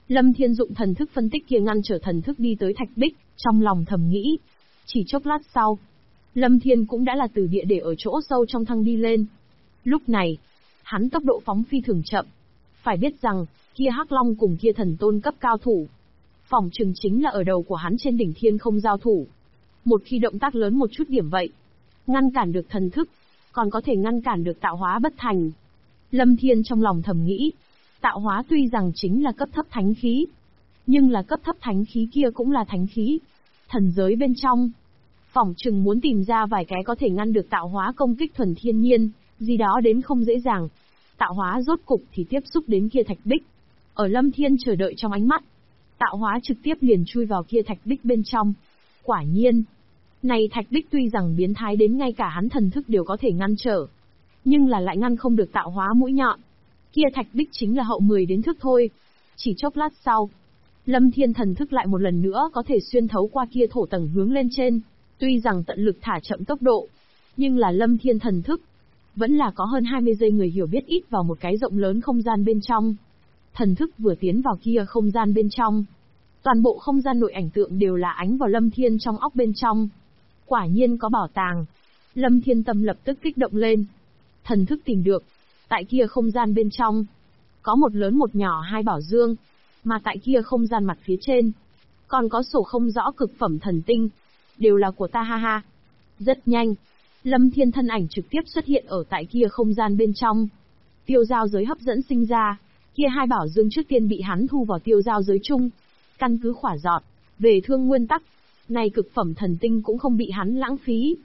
Lâm Thiên dụng thần thức phân tích kia ngăn trở thần thức đi tới thạch bích, trong lòng thầm nghĩ. Chỉ chốc lát sau, Lâm Thiên cũng đã là từ địa để ở chỗ sâu trong thăng đi lên. Lúc này, hắn tốc độ phóng phi thường chậm. Phải biết rằng, kia Hắc Long cùng kia thần tôn cấp cao thủ, phỏng chừng chính là ở đầu của hắn trên đỉnh thiên không giao thủ. Một khi động tác lớn một chút điểm vậy, ngăn cản được thần thức, còn có thể ngăn cản được tạo hóa bất thành. Lâm Thiên trong lòng thầm nghĩ, tạo hóa tuy rằng chính là cấp thấp thánh khí, nhưng là cấp thấp thánh khí kia cũng là thánh khí. Thần giới bên trong, phỏng chừng muốn tìm ra vài cái có thể ngăn được tạo hóa công kích thuần thiên nhiên, gì đó đến không dễ dàng. Tạo hóa rốt cục thì tiếp xúc đến kia thạch bích. Ở Lâm Thiên chờ đợi trong ánh mắt, tạo hóa trực tiếp liền chui vào kia thạch bích bên trong. Quả nhiên, này thạch bích tuy rằng biến thái đến ngay cả hắn thần thức đều có thể ngăn trở, nhưng là lại ngăn không được tạo hóa mũi nhọn. Kia thạch bích chính là hậu 10 đến thước thôi. Chỉ chốc lát sau, Lâm Thiên thần thức lại một lần nữa có thể xuyên thấu qua kia thổ tầng hướng lên trên. Tuy rằng tận lực thả chậm tốc độ, nhưng là Lâm Thiên thần thức vẫn là có hơn 20 giây người hiểu biết ít vào một cái rộng lớn không gian bên trong. Thần thức vừa tiến vào kia không gian bên trong, toàn bộ không gian nội ảnh tượng đều là ánh vào Lâm Thiên trong óc bên trong. Quả nhiên có bảo tàng. Lâm Thiên tâm lập tức kích động lên. Thần thức tìm được, tại kia không gian bên trong, có một lớn một nhỏ hai bảo dương, mà tại kia không gian mặt phía trên, còn có sổ không rõ cực phẩm thần tinh, đều là của ta ha ha. Rất nhanh, Lâm Thiên thân ảnh trực tiếp xuất hiện ở tại kia không gian bên trong. Tiêu giao giới hấp dẫn sinh ra, kia hai bảo dương trước tiên bị hắn thu vào tiêu giao giới chung. Căn cứ khỏa giọt, về thương nguyên tắc, này cực phẩm thần tinh cũng không bị hắn lãng phí.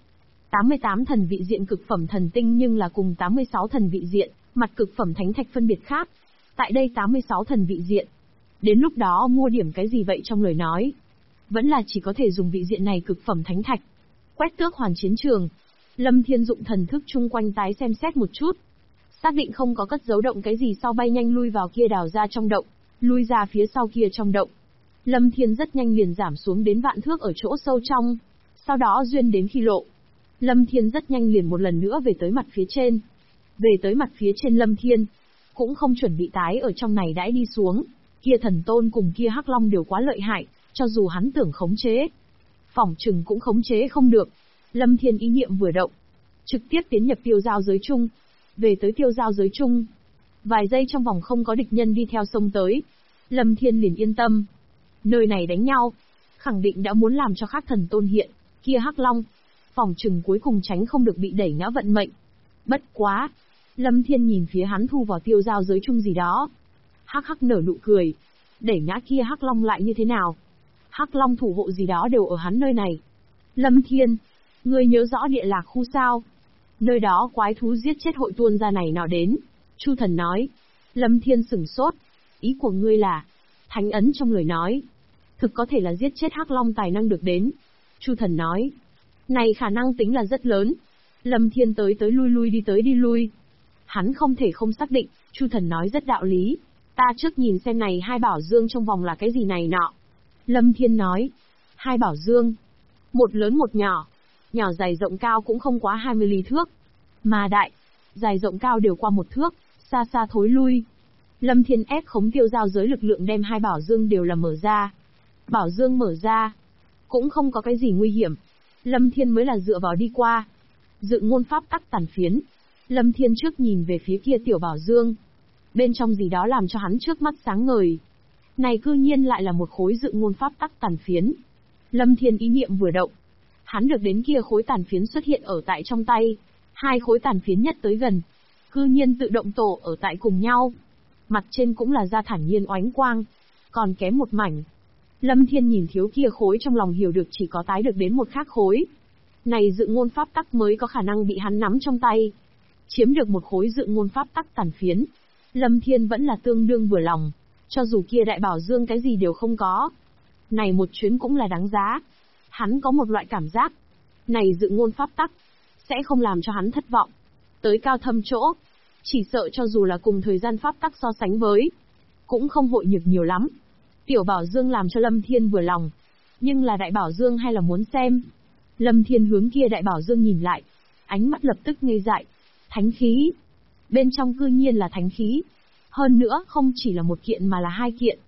88 thần vị diện cực phẩm thần tinh nhưng là cùng 86 thần vị diện, mặt cực phẩm thánh thạch phân biệt khác. Tại đây 86 thần vị diện. Đến lúc đó mua điểm cái gì vậy trong lời nói? Vẫn là chỉ có thể dùng vị diện này cực phẩm thánh thạch. Quét tước hoàn chiến trường. Lâm Thiên dụng thần thức chung quanh tái xem xét một chút. Xác định không có cất giấu động cái gì sau bay nhanh lui vào kia đào ra trong động, lui ra phía sau kia trong động. Lâm Thiên rất nhanh liền giảm xuống đến vạn thước ở chỗ sâu trong. Sau đó duyên đến khi lộ. Lâm Thiên rất nhanh liền một lần nữa về tới mặt phía trên. Về tới mặt phía trên Lâm Thiên, cũng không chuẩn bị tái ở trong này đãi đi xuống. Kia thần tôn cùng kia Hắc Long đều quá lợi hại, cho dù hắn tưởng khống chế, phỏng chừng cũng khống chế không được. Lâm Thiên ý niệm vừa động, trực tiếp tiến nhập tiêu giao giới chung. Về tới tiêu giao giới chung, vài giây trong vòng không có địch nhân đi theo sông tới, Lâm Thiên liền yên tâm. Nơi này đánh nhau, khẳng định đã muốn làm cho khác thần tôn hiện, kia Hắc Long, phỏng chừng cuối cùng tránh không được bị đẩy ngã vận mệnh. Bất quá, Lâm Thiên nhìn phía hắn thu vào tiêu giao giới chung gì đó. Hắc hắc nở nụ cười, đẩy ngã kia Hắc Long lại như thế nào? Hắc Long thủ hộ gì đó đều ở hắn nơi này. Lâm Thiên, ngươi nhớ rõ địa lạc khu sao? Nơi đó quái thú giết chết hội tuôn ra này nào đến. Chu Thần nói. Lâm Thiên sửng sốt. Ý của ngươi là, thánh ấn trong lời nói, thực có thể là giết chết Hắc Long tài năng được đến. Chu Thần nói. Này khả năng tính là rất lớn. Lâm Thiên tới tới lui đi tới đi lui. Hắn không thể không xác định, Chu Thần nói rất đạo lý. Ta trước nhìn xem này hai bảo dương trong vòng là cái gì này nọ. Lâm Thiên nói. Hai bảo dương. Một lớn một nhỏ. Nhỏ dài rộng cao cũng không quá 20 lý thước. Mà đại, dài rộng cao đều qua 1 thước, xa xa thối lui. Lâm Thiên ép khống tiêu giao giới lực lượng đem hai bảo dương đều là mở ra. Bảo dương mở ra, cũng không có cái gì nguy hiểm. Lâm Thiên mới là dựa vào đi qua. Dự ngôn pháp tắc tàn phiến. Lâm Thiên trước nhìn về phía kia tiểu bảo dương. Bên trong gì đó làm cho hắn trước mắt sáng ngời. Này cư nhiên lại là một khối dự ngôn pháp tắc tàn phiến. Lâm Thiên ý niệm vừa động. Hắn được đến kia khối tàn phiến xuất hiện ở tại trong tay. Hai khối tàn phiến nhất tới gần. Cư nhiên tự động tổ ở tại cùng nhau. Mặt trên cũng là ra thản nhiên oánh quang. Còn kém một mảnh. Lâm Thiên nhìn thiếu kia khối trong lòng hiểu được chỉ có tái được đến một khác khối. Này dự ngôn pháp tắc mới có khả năng bị hắn nắm trong tay. Chiếm được một khối dự ngôn pháp tắc tàn phiến. Lâm Thiên vẫn là tương đương vừa lòng. Cho dù kia đại bảo dương cái gì đều không có. Này một chuyến cũng là đáng giá. Hắn có một loại cảm giác. Này dự ngôn pháp tắc sẽ không làm cho hắn thất vọng. Tới cao thâm chỗ, chỉ sợ cho dù là cùng thời gian pháp tắc so sánh với, cũng không hội nhược nhiều lắm. Tiểu bảo dương làm cho Lâm Thiên vừa lòng. Nhưng là đại bảo dương hay là muốn xem. Lâm Thiên hướng kia đại bảo dương nhìn lại. Ánh mắt lập tức ngây dại. Thánh khí. Bên trong cư nhiên là thánh khí. Hơn nữa không chỉ là một kiện mà là hai kiện.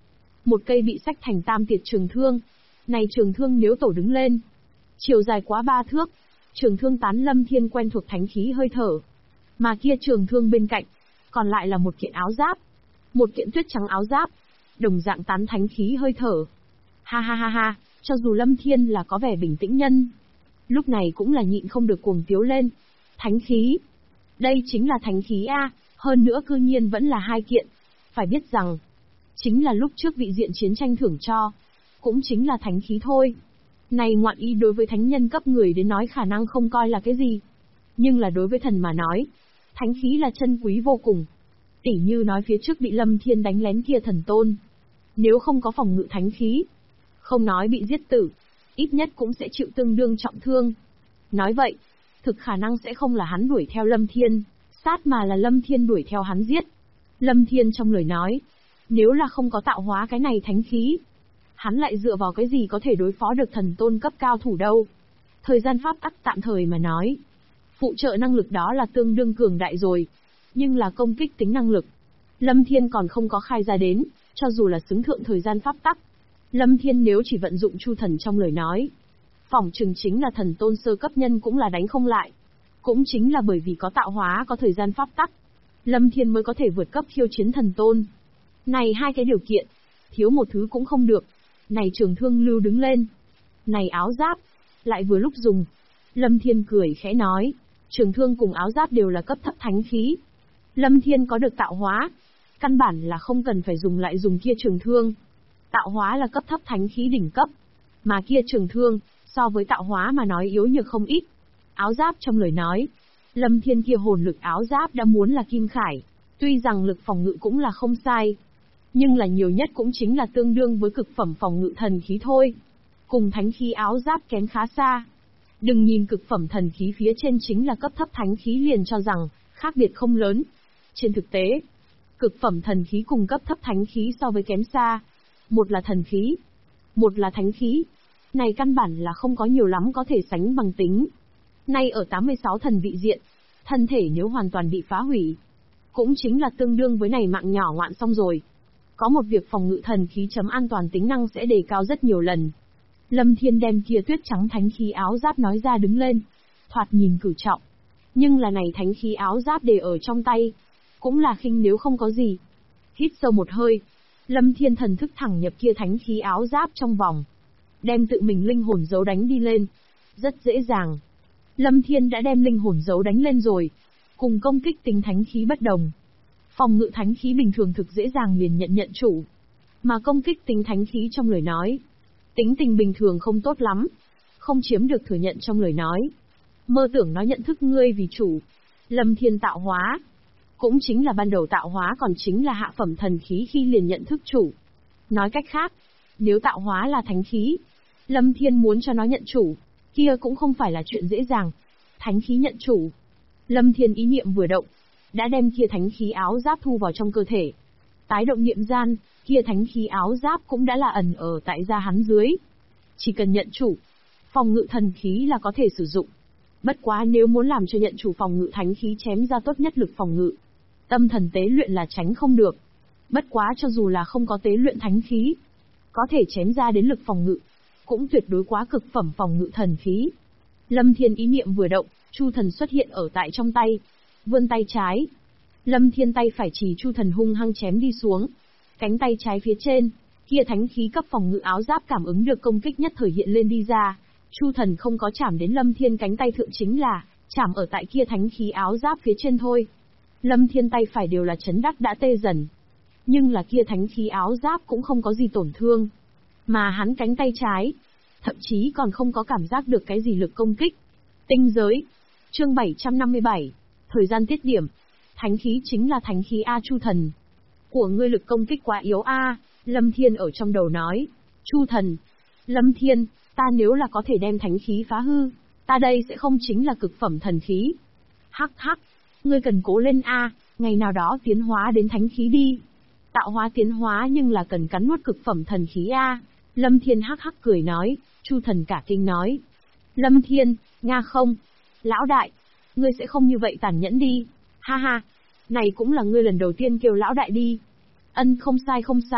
Một cây bị xách thành tam tiệt trường thương. Này trường thương nếu tổ đứng lên, chiều dài quá 3 thước. Trường thương tán Lâm Thiên quen thuộc thánh khí hơi thở. Mà kia trường thương bên cạnh, còn lại là một kiện áo giáp. Một kiện tuyết trắng áo giáp, đồng dạng tán thánh khí hơi thở. Ha ha ha ha, cho dù Lâm Thiên là có vẻ bình tĩnh nhân, lúc này cũng là nhịn không được cuồng tiếu lên. Thánh khí. Đây chính là thánh khí A, hơn nữa cư nhiên vẫn là 2 kiện. Phải biết rằng, chính là lúc trước vị diện chiến tranh thưởng cho, cũng chính là thánh khí thôi. Này ngoạn ý đối với thánh nhân cấp người đến nói khả năng không coi là cái gì. Nhưng là đối với thần mà nói, thánh khí là chân quý vô cùng. Tỉ như nói phía trước bị Lâm Thiên đánh lén kia thần tôn. Nếu không có phòng ngự thánh khí, không nói bị giết tử, ít nhất cũng sẽ chịu tương đương trọng thương. Nói vậy, thực khả năng sẽ không là hắn đuổi theo Lâm Thiên, sát mà là Lâm Thiên đuổi theo hắn giết. Lâm Thiên trong lời nói, nếu là không có tạo hóa cái này thánh khí, hắn lại dựa vào cái gì có thể đối phó được thần tôn cấp cao thủ đâu. Thời gian pháp tắc tạm thời mà nói, phụ trợ năng lực đó là tương đương cường đại rồi, nhưng là công kích tính năng lực, Lâm Thiên còn không có khai ra đến, cho dù là xứng thượng thời gian pháp tắc. Lâm Thiên nếu chỉ vận dụng chu thần trong lời nói, phỏng chừng chính là thần tôn sơ cấp nhân cũng là đánh không lại. Cũng chính là bởi vì có tạo hóa có thời gian pháp tắc, Lâm Thiên mới có thể vượt cấp khiêu chiến thần tôn. Này 2 cái điều kiện, thiếu một thứ cũng không được. Này trường thương lưu đứng lên, này áo giáp, lại vừa lúc dùng. Lâm Thiên cười khẽ nói, trường thương cùng áo giáp đều là cấp thấp thánh khí. Lâm Thiên có được tạo hóa, căn bản là không cần phải dùng lại dùng kia trường thương. Tạo hóa là cấp thấp thánh khí đỉnh cấp, mà kia trường thương, so với tạo hóa mà nói yếu nhược không ít. Áo giáp trong lời nói, Lâm Thiên kia hồn lực áo giáp đã muốn là kim khải, tuy rằng lực phòng ngự cũng là không sai, nhưng là nhiều nhất cũng chính là tương đương với cực phẩm phòng ngự thần khí thôi. Cùng thánh khí áo giáp kém khá xa. Đừng nhìn cực phẩm thần khí phía trên chính là cấp thấp thánh khí liền cho rằng, khác biệt không lớn. Trên thực tế, cực phẩm thần khí cùng cấp thấp thánh khí so với kém xa. Một là thần khí, một là thánh khí. Này căn bản là không có nhiều lắm có thể sánh bằng tính. Nay ở 86 thần vị diện, thân thể nếu hoàn toàn bị phá hủy, cũng chính là tương đương với này mạng nhỏ ngoạn xong rồi. Có một việc phòng ngự thần khí chấm an toàn tính năng sẽ đề cao rất nhiều lần. Lâm Thiên đem kia tuyết trắng thánh khí áo giáp nói ra đứng lên, thoạt nhìn cử trọng. Nhưng là này thánh khí áo giáp để ở trong tay, cũng là khinh nếu không có gì. Hít sâu một hơi, Lâm Thiên thần thức thẳng nhập kia thánh khí áo giáp trong vòng, đem tự mình linh hồn dấu đánh đi lên. Rất dễ dàng. Lâm Thiên đã đem linh hồn dấu đánh lên rồi. Cùng công kích tính thánh khí bất đồng. Phòng ngự thánh khí bình thường thực dễ dàng liền nhận chủ. Mà công kích tính thánh khí trong lời nói, tính tình bình thường không tốt lắm. Không chiếm được thừa nhận trong lời nói. Mơ tưởng nó nhận thức ngươi vì chủ. Lâm Thiên tạo hóa, cũng chính là ban đầu tạo hóa còn chính là hạ phẩm thần khí khi liền nhận thức chủ. Nói cách khác, nếu tạo hóa là thánh khí, Lâm Thiên muốn cho nó nhận chủ, kia cũng không phải là chuyện dễ dàng. Thánh khí nhận chủ. Lâm Thiên ý niệm vừa động, đã đem kia thánh khí áo giáp thu vào trong cơ thể. Tái động niệm gian, kia thánh khí áo giáp cũng đã là ẩn ở tại da hắn dưới. Chỉ cần nhận chủ, phòng ngự thần khí là có thể sử dụng. Bất quá nếu muốn làm cho nhận chủ phòng ngự thánh khí chém ra tốt nhất lực phòng ngự, tâm thần tế luyện là tránh không được. Bất quá cho dù là không có tế luyện thánh khí, có thể chém ra đến lực phòng ngự, cũng tuyệt đối quá cực phẩm phòng ngự thần khí. Lâm Thiên ý niệm vừa động, chu thần xuất hiện ở tại trong tay, vươn tay trái. Lâm Thiên tay phải chỉ chu thần hung hăng chém đi xuống. Cánh tay trái phía trên, kia thánh khí cấp phòng ngự áo giáp cảm ứng được công kích nhất thời hiện lên đi ra. Chu thần không có chạm đến Lâm Thiên cánh tay thượng, chính là chạm ở tại kia thánh khí áo giáp phía trên thôi. Lâm Thiên tay phải đều là chấn đắc đã tê dần. Nhưng là kia thánh khí áo giáp cũng không có gì tổn thương. Mà hắn cánh tay trái, thậm chí còn không có cảm giác được cái gì lực công kích. Tinh giới. Chương 757. Thời gian tiết điểm. Thánh khí chính là thánh khí A Chu thần. Của ngươi lực công kích quá yếu A, Lâm Thiên ở trong đầu nói. Chu thần. Lâm Thiên, ta nếu là có thể đem thánh khí phá hư, ta đây sẽ không chính là cực phẩm thần khí. Hắc hắc, ngươi cần cố lên A, ngày nào đó tiến hóa đến thánh khí đi. Tạo hóa tiến hóa nhưng là cần cắn nuốt cực phẩm thần khí A. Lâm Thiên hắc hắc cười nói. Chu thần cả kinh nói. Lâm Thiên, nga không? Lão đại, ngươi sẽ không như vậy tàn nhẫn đi. Ha ha, này cũng là ngươi lần đầu tiên kêu lão đại đi. Ân không sai không sai,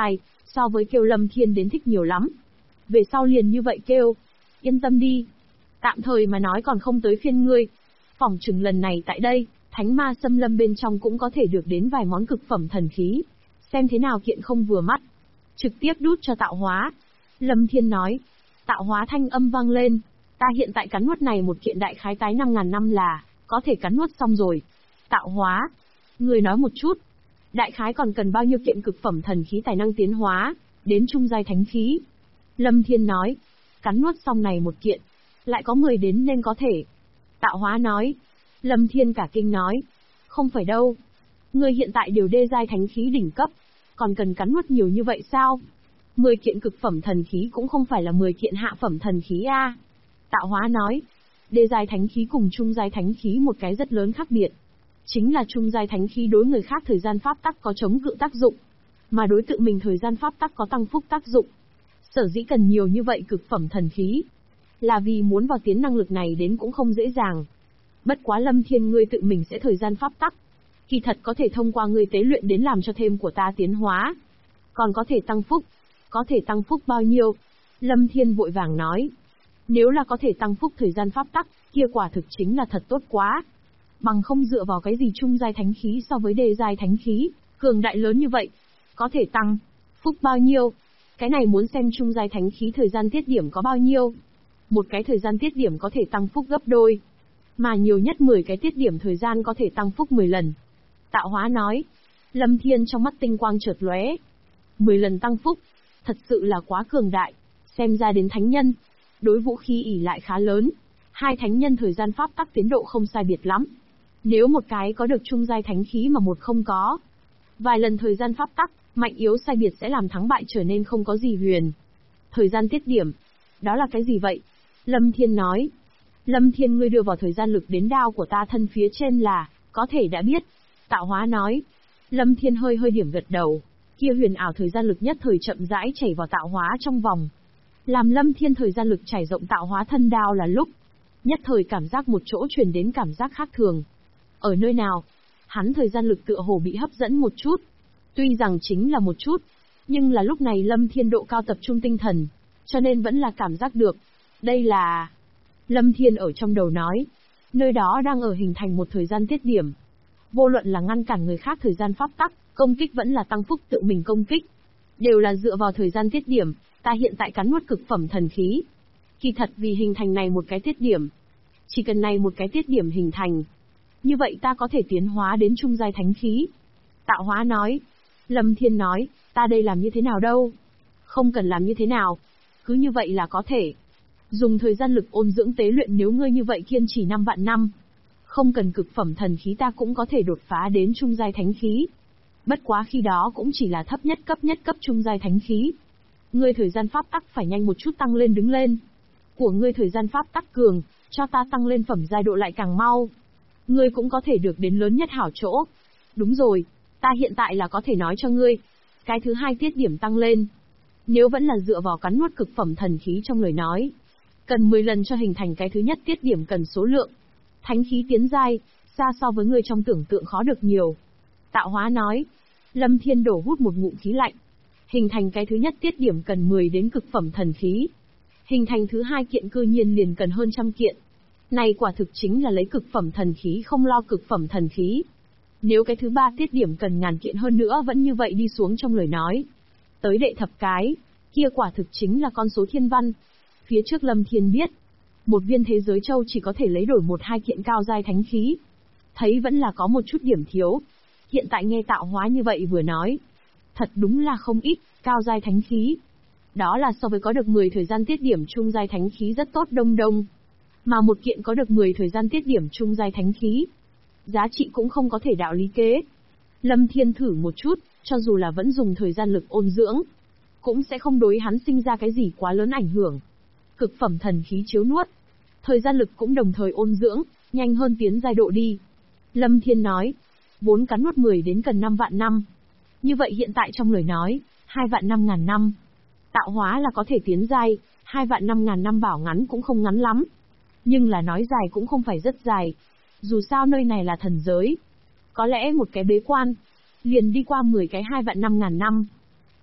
so với kêu Lâm Thiên đến thích nhiều lắm. Về sau liền như vậy kêu. Yên tâm đi. Tạm thời mà nói còn không tới phiên ngươi. Phỏng chừng lần này tại đây, thánh ma xâm lâm bên trong cũng có thể được đến vài món cực phẩm thần khí. Xem thế nào kiện không vừa mắt. Trực tiếp đút cho tạo hóa. Lâm Thiên nói. Tạo hóa thanh âm vang lên. Ta hiện tại cắn nuốt này một kiện đại khái tái 5.000 năm là, có thể cắn nuốt xong rồi. Tạo hóa. Người nói một chút. Đại khái còn cần bao nhiêu kiện cực phẩm thần khí tài năng tiến hóa, đến trung giai thánh khí. Lâm Thiên nói. Cắn nuốt xong này một kiện. Lại có 10 đến nên có thể. Tạo hóa nói. Lâm Thiên cả kinh nói. Không phải đâu. Ngươi hiện tại đều đê giai thánh khí đỉnh cấp. Còn cần cắn nuốt nhiều như vậy sao? 10 kiện cực phẩm thần khí cũng không phải là 10 kiện hạ phẩm thần khí a. Tạo hóa nói. Đê giai thánh khí cùng trung giai thánh khí một cái rất lớn khác biệt. Chính là trung giai thánh khí đối người khác thời gian pháp tắc có chống cự tác dụng. Mà đối tự mình thời gian pháp tắc có tăng phúc tác dụng. Sở dĩ cần nhiều như vậy cực phẩm thần khí. Là vì muốn vào tiến năng lực này đến cũng không dễ dàng. Bất quá Lâm Thiên ngươi tự mình sẽ thời gian pháp tắc. Kỳ thật có thể thông qua ngươi tế luyện đến làm cho thêm của ta tiến hóa. Còn có thể tăng phúc. Có thể tăng phúc bao nhiêu? Lâm Thiên vội vàng nói. Nếu là có thể tăng phúc thời gian pháp tắc, kia quả thực chính là thật tốt quá. Bằng không dựa vào cái gì trung giai thánh khí so với đề giai thánh khí, cường đại lớn như vậy. Có thể tăng phúc bao nhiêu? Cái này muốn xem trung giai thánh khí thời gian tiết điểm có bao nhiêu. Một cái thời gian tiết điểm có thể tăng phúc gấp đôi. Mà nhiều nhất 10 cái tiết điểm thời gian có thể tăng phúc 10 lần. Tạo hóa nói. Lâm Thiên trong mắt tinh quang chợt lóe. 10 lần tăng phúc. Thật sự là quá cường đại. Xem ra đến thánh nhân. Đối vũ khí ỷ lại khá lớn. Hai thánh nhân thời gian pháp tắc tiến độ không sai biệt lắm. Nếu một cái có được trung giai thánh khí mà một không có. Vài lần thời gian pháp tắc, mạnh yếu sai biệt sẽ làm thắng bại trở nên không có gì huyền. Thời gian tiết điểm. Đó là cái gì vậy? Lâm Thiên nói. Lâm Thiên ngươi đưa vào thời gian lực đến đao của ta thân phía trên là, có thể đã biết. Tạo hóa nói. Lâm Thiên hơi điểm gật đầu. Kia huyền ảo thời gian lực nhất thời chậm rãi chảy vào tạo hóa trong vòng. Làm Lâm Thiên thời gian lực trải rộng tạo hóa thân đao là lúc. Nhất thời cảm giác một chỗ truyền đến cảm giác khác thường. Ở nơi nào? Hắn thời gian lực tựa hồ bị hấp dẫn một chút. Tuy rằng chính là một chút, nhưng là lúc này Lâm Thiên độ cao tập trung tinh thần, cho nên vẫn là cảm giác được. Đây là... Lâm Thiên ở trong đầu nói. Nơi đó đang ở hình thành một thời gian tiết điểm. Vô luận là ngăn cản người khác thời gian pháp tắc, công kích vẫn là tăng phúc tự mình công kích. Đều là dựa vào thời gian tiết điểm, ta hiện tại cắn nuốt cực phẩm thần khí. Kỳ thật vì hình thành này một cái tiết điểm. Chỉ cần này một cái tiết điểm hình thành. Như vậy ta có thể tiến hóa đến trung giai thánh khí. Tạo hóa nói. Lâm Thiên nói, ta đây làm như thế nào đâu? Không cần làm như thế nào. Cứ như vậy là có thể. Dùng thời gian lực ôn dưỡng tế luyện nếu ngươi như vậy kiên trì 5 vạn năm. Không cần cực phẩm thần khí ta cũng có thể đột phá đến trung giai thánh khí. Bất quá khi đó cũng chỉ là thấp nhất cấp trung giai thánh khí. Ngươi thời gian pháp tắc phải nhanh một chút tăng lên đứng lên. Của ngươi thời gian pháp tắc cường, cho ta tăng lên phẩm giai độ lại càng mau. Ngươi cũng có thể được đến lớn nhất hảo chỗ. Đúng rồi, ta hiện tại là có thể nói cho ngươi. Cái thứ hai tiết điểm tăng lên. Nếu vẫn là dựa vào cắn nuốt cực phẩm thần khí trong lời nói. Cần 10 lần cho hình thành cái thứ nhất tiết điểm cần số lượng. Thánh khí tiến giai, xa so với ngươi trong tưởng tượng khó được nhiều. Tạo hóa nói. Lâm Thiên đổ hút một ngụm khí lạnh. Hình thành cái thứ nhất tiết điểm cần 10 đến cực phẩm thần khí. Hình thành thứ hai kiện cư nhiên liền cần hơn trăm kiện. Này quả thực chính là lấy cực phẩm thần khí không lo cực phẩm thần khí. Nếu cái thứ ba tiết điểm cần ngàn kiện hơn nữa vẫn như vậy đi xuống trong lời nói. Tới đệ thập cái, kia quả thực chính là con số thiên văn. Phía trước Lâm Thiên biết, một viên thế giới châu chỉ có thể lấy đổi 1-2 kiện cao giai thánh khí. Thấy vẫn là có một chút điểm thiếu. Hiện tại nghe tạo hóa như vậy vừa nói. Thật đúng là không ít, cao giai thánh khí. Đó là so với có được 10 thời gian tiết điểm trung giai thánh khí rất tốt đông. Mà một kiện có được 10 thời gian tiết điểm trung giai thánh khí. Giá trị cũng không có thể đạo lý kế. Lâm Thiên thử một chút, cho dù là vẫn dùng thời gian lực ôn dưỡng. Cũng sẽ không đối hắn sinh ra cái gì quá lớn ảnh hưởng. Cực phẩm thần khí chiếu nuốt. Thời gian lực cũng đồng thời ôn dưỡng, nhanh hơn tiến giai độ đi. Lâm Thiên nói. Vốn cắn nuốt 10 đến cần 5 vạn năm. Như vậy hiện tại trong lời nói, 2 vạn 5 ngàn năm. Tạo hóa là có thể tiến giai, 2 vạn 5 ngàn năm bảo ngắn cũng không ngắn lắm. Nhưng là nói dài cũng không phải rất dài. Dù sao nơi này là thần giới. Có lẽ một cái bế quan, liền đi qua 10 cái 2 vạn 5 ngàn năm.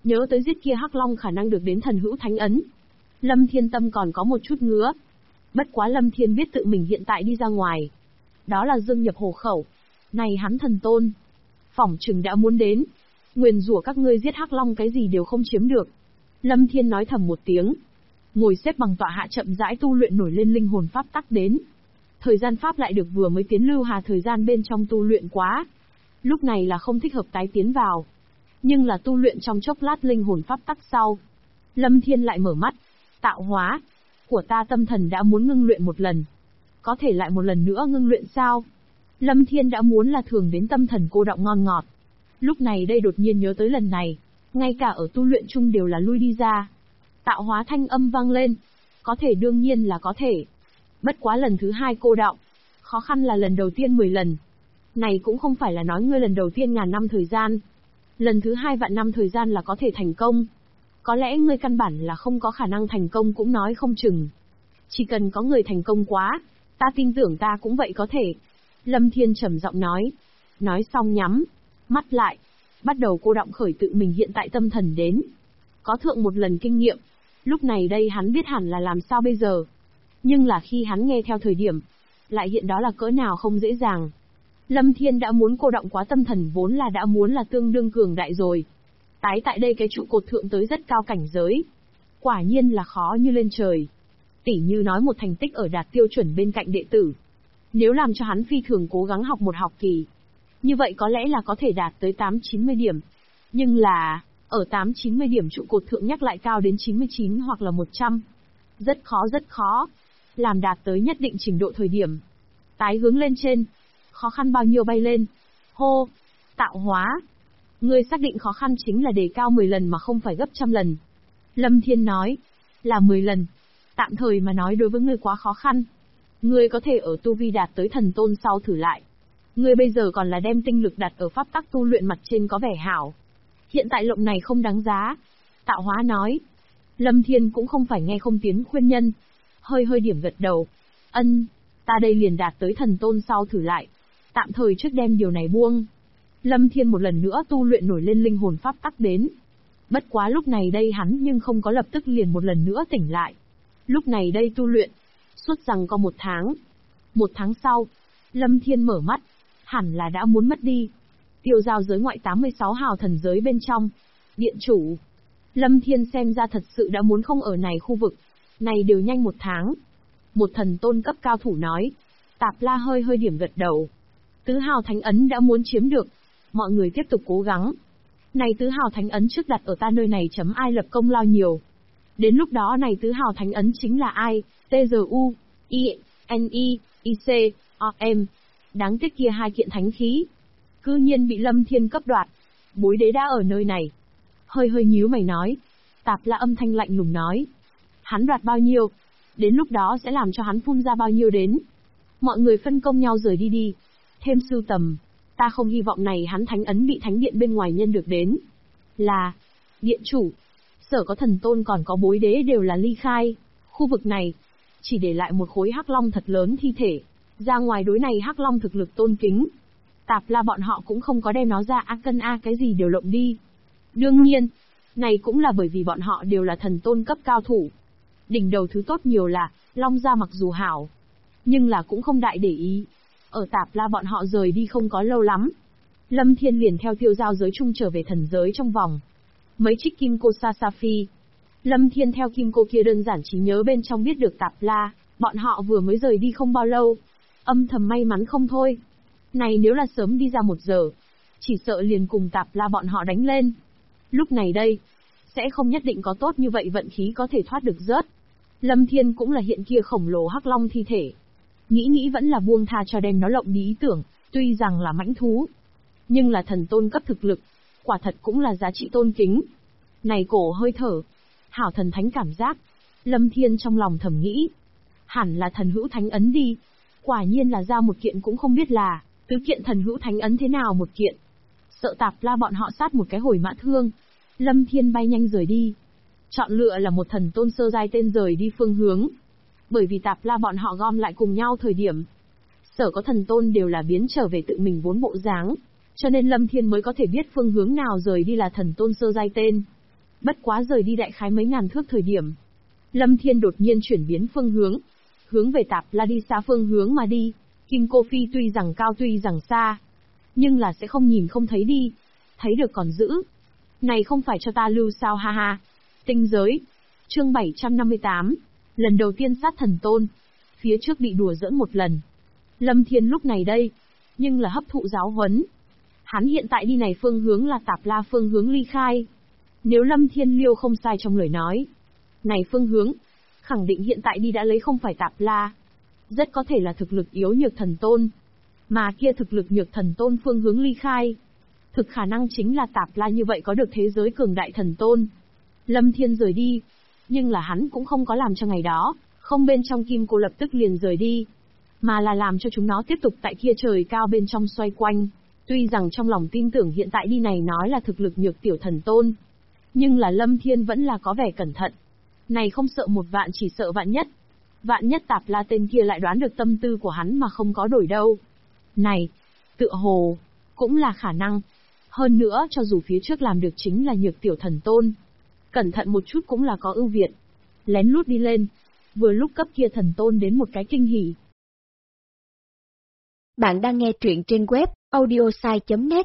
Nhớ tới giết kia hắc long khả năng được đến thần hữu thánh ấn. Lâm Thiên tâm còn có một chút ngứa. Bất quá Lâm Thiên biết tự mình hiện tại đi ra ngoài. Đó là dương nhập hồ khẩu. Này hắn thần tôn. Phỏng chừng đã muốn đến. Nguyền rủa các ngươi giết hắc long cái gì đều không chiếm được. Lâm Thiên nói thầm một tiếng. Ngồi xếp bằng tọa hạ chậm rãi tu luyện nổi lên linh hồn pháp tắc đến. Thời gian pháp lại được vừa mới tiến lưu hà thời gian bên trong tu luyện quá. Lúc này là không thích hợp tái tiến vào. Nhưng là tu luyện trong chốc lát linh hồn pháp tắc sau. Lâm Thiên lại mở mắt. Tạo hóa của ta tâm thần đã muốn ngưng luyện một lần. Có thể lại một lần nữa ngưng luyện sao? Lâm Thiên đã muốn là thường đến tâm thần cô đọng ngon ngọt. Lúc này đây đột nhiên nhớ tới lần này. Ngay cả ở tu luyện chung đều là lui đi ra. Tạo hóa thanh âm vang lên. Có thể đương nhiên là có thể. Bất quá lần thứ 2 cô đọng. Khó khăn là lần đầu tiên 10 lần. Này cũng không phải là nói ngươi lần đầu tiên ngàn năm thời gian. Lần thứ 2 vạn năm thời gian là có thể thành công. Có lẽ ngươi căn bản là không có khả năng thành công cũng nói không chừng. Chỉ cần có người thành công quá, ta tin tưởng ta cũng vậy có thể. Lâm Thiên trầm giọng nói. Nói xong nhắm mắt lại. Bắt đầu cô đọng khởi tự mình hiện tại tâm thần đến. Có thượng một lần kinh nghiệm. Lúc này đây hắn biết hẳn là làm sao bây giờ. Nhưng là khi hắn nghe theo thời điểm, lại hiện đó là cỡ nào không dễ dàng. Lâm Thiên đã muốn cô đọng quá tâm thần vốn là đã muốn là tương đương cường đại rồi. Tái tại đây cái trụ cột thượng tới rất cao cảnh giới. Quả nhiên là khó như lên trời. Tỉ như nói một thành tích ở đạt tiêu chuẩn bên cạnh đệ tử. Nếu làm cho hắn phi thường cố gắng học một học kỳ. Như vậy có lẽ là có thể đạt tới 8-90 điểm. Nhưng là, ở 8-90 điểm trụ cột thượng nhắc lại cao đến 99 hoặc là 100. Rất khó rất khó. Làm đạt tới nhất định trình độ thời điểm. Tái hướng lên trên. Khó khăn bao nhiêu bay lên. Hô. Tạo hóa. Ngươi xác định khó khăn chính là đề cao 10 lần mà không phải gấp trăm lần. Lâm Thiên nói. Là 10 lần. Tạm thời mà nói đối với ngươi quá khó khăn. Ngươi có thể ở tu vi đạt tới thần tôn sau thử lại. Ngươi bây giờ còn là đem tinh lực đặt ở pháp tắc tu luyện mặt trên có vẻ hảo. Hiện tại lộng này không đáng giá. Tạo hóa nói. Lâm Thiên cũng không phải nghe không tiến khuyên nhân. Hơi điểm gật đầu. Ân, ta đây liền đạt tới thần tôn sau thử lại. Tạm thời trước đem điều này buông. Lâm Thiên một lần nữa tu luyện nổi lên linh hồn pháp tắc đến. Bất quá lúc này đây hắn nhưng không có lập tức liền một lần nữa tỉnh lại. Lúc này đây tu luyện, suốt rằng có 1 tháng. 1 tháng sau, Lâm Thiên mở mắt, hẳn là đã muốn mất đi. Tiêu giao giới ngoại 86 hào thần giới bên trong. Điện chủ. Lâm Thiên xem ra thật sự đã muốn không ở này khu vực. Này đều nhanh 1 tháng. Một thần tôn cấp cao thủ nói. Tạp La hơi điểm gật đầu. Tứ hào thánh ấn đã muốn chiếm được. Mọi người tiếp tục cố gắng. Này tứ hào thánh ấn trước đặt ở ta nơi này chấm ai lập công lao nhiều. Đến lúc đó này tứ hào thánh ấn chính là ai? TGU, INI, IC, OM. Đáng tiếc kia 2 kiện thánh khí. Cư nhiên bị Lâm Thiên cấp đoạt. Bối đế đã ở nơi này. Hơi nhíu mày nói. Tạp La âm thanh lạnh lùng nói. Hắn đoạt bao nhiêu? Đến lúc đó sẽ làm cho hắn phun ra bao nhiêu đến. Mọi người phân công nhau rời đi. Thêm sưu tầm. Ta không hy vọng này hắn thánh ấn bị thánh điện bên ngoài nhân được đến. Là. Điện chủ. Sở có thần tôn còn có bối đế đều là ly khai. Khu vực này. Chỉ để lại một khối hắc long thật lớn thi thể. Ra ngoài đối này hắc long thực lực tôn kính. Tạp La bọn họ cũng không có đem nó ra cân cái gì đều lộng đi. Đương nhiên. Này cũng là bởi vì bọn họ đều là thần tôn cấp cao thủ. Đỉnh đầu thứ tốt nhiều là, long gia mặc dù hảo. Nhưng là cũng không đại để ý. Ở Tạp La bọn họ rời đi không có lâu lắm. Lâm Thiên liền theo tiêu giao giới chung trở về thần giới trong vòng. Mấy trích kim cô Sasafi. Lâm Thiên theo kim cô kia đơn giản trí nhớ bên trong biết được Tạp La, bọn họ vừa mới rời đi không bao lâu. Âm thầm may mắn không thôi. Này nếu là sớm đi ra 1 giờ, chỉ sợ liền cùng Tạp La bọn họ đánh lên. Lúc này đây, sẽ không nhất định có tốt như vậy vận khí có thể thoát được rớt. Lâm Thiên cũng là hiện kia khổng lồ hắc long thi thể. Nghĩ vẫn là buông tha cho đem nó lộng đi ý tưởng, tuy rằng là mãnh thú. Nhưng là thần tôn cấp thực lực, quả thật cũng là giá trị tôn kính. Này cổ hơi thở, hảo thần thánh cảm giác. Lâm Thiên trong lòng thầm nghĩ. Hẳn là thần hữu thánh ấn đi. Quả nhiên là ra một kiện cũng không biết là, tứ kiện thần hữu thánh ấn thế nào một kiện. Sợ Tạp La bọn họ sát một cái hồi mã thương. Lâm Thiên bay nhanh rời đi. Chọn lựa là một thần tôn sơ giai tên rời đi phương hướng. Bởi vì Tạp La bọn họ gom lại cùng nhau thời điểm. Sở có thần tôn đều là biến trở về tự mình vốn bộ dáng. Cho nên Lâm Thiên mới có thể biết phương hướng nào rời đi là thần tôn sơ giai tên. Bất quá rời đi đại khái mấy ngàn thước thời điểm, Lâm Thiên đột nhiên chuyển biến phương hướng về Tạp La đi xa phương hướng mà đi. Kim Cô Phi tuy rằng cao tuy rằng xa, nhưng là sẽ không nhìn không thấy đi, thấy được còn giữ. Này không phải cho ta lưu sao ha ha. Tinh giới. Chương 758. Lần đầu tiên sát thần tôn. Phía trước bị đùa giỡn một lần. Lâm Thiên lúc này đây, nhưng là hấp thụ giáo huấn. Hắn hiện tại đi này phương hướng là Tạp La phương hướng ly khai. Nếu Lâm Thiên Liêu không sai trong lời nói, này phương hướng, khẳng định hiện tại đi đã lấy không phải Tạp La. Rất có thể là thực lực yếu nhược thần tôn. Mà kia thực lực nhược thần tôn phương hướng ly khai, thực khả năng chính là Tạp La như vậy có được thế giới cường đại thần tôn. Lâm Thiên rời đi, nhưng là hắn cũng không có làm cho ngày đó, không bên trong Kim Cô lập tức liền rời đi, mà là làm cho chúng nó tiếp tục tại kia trời cao bên trong xoay quanh. Tuy rằng trong lòng tin tưởng hiện tại đi này nói là thực lực nhược tiểu thần tôn, nhưng là Lâm Thiên vẫn là có vẻ cẩn thận. Này không sợ một vạn chỉ sợ vạn nhất. Vạn nhất Tạp La tên kia lại đoán được tâm tư của hắn mà không có đổi đâu. Này, tựa hồ, cũng là khả năng. Hơn nữa cho dù phía trước làm được chính là nhược tiểu thần tôn, cẩn thận một chút cũng là có ưu việt. Lén lút đi lên, vừa lúc cấp kia thần tôn đến một cái kinh hỉ. Bạn đang nghe truyện trên web audiosai.net.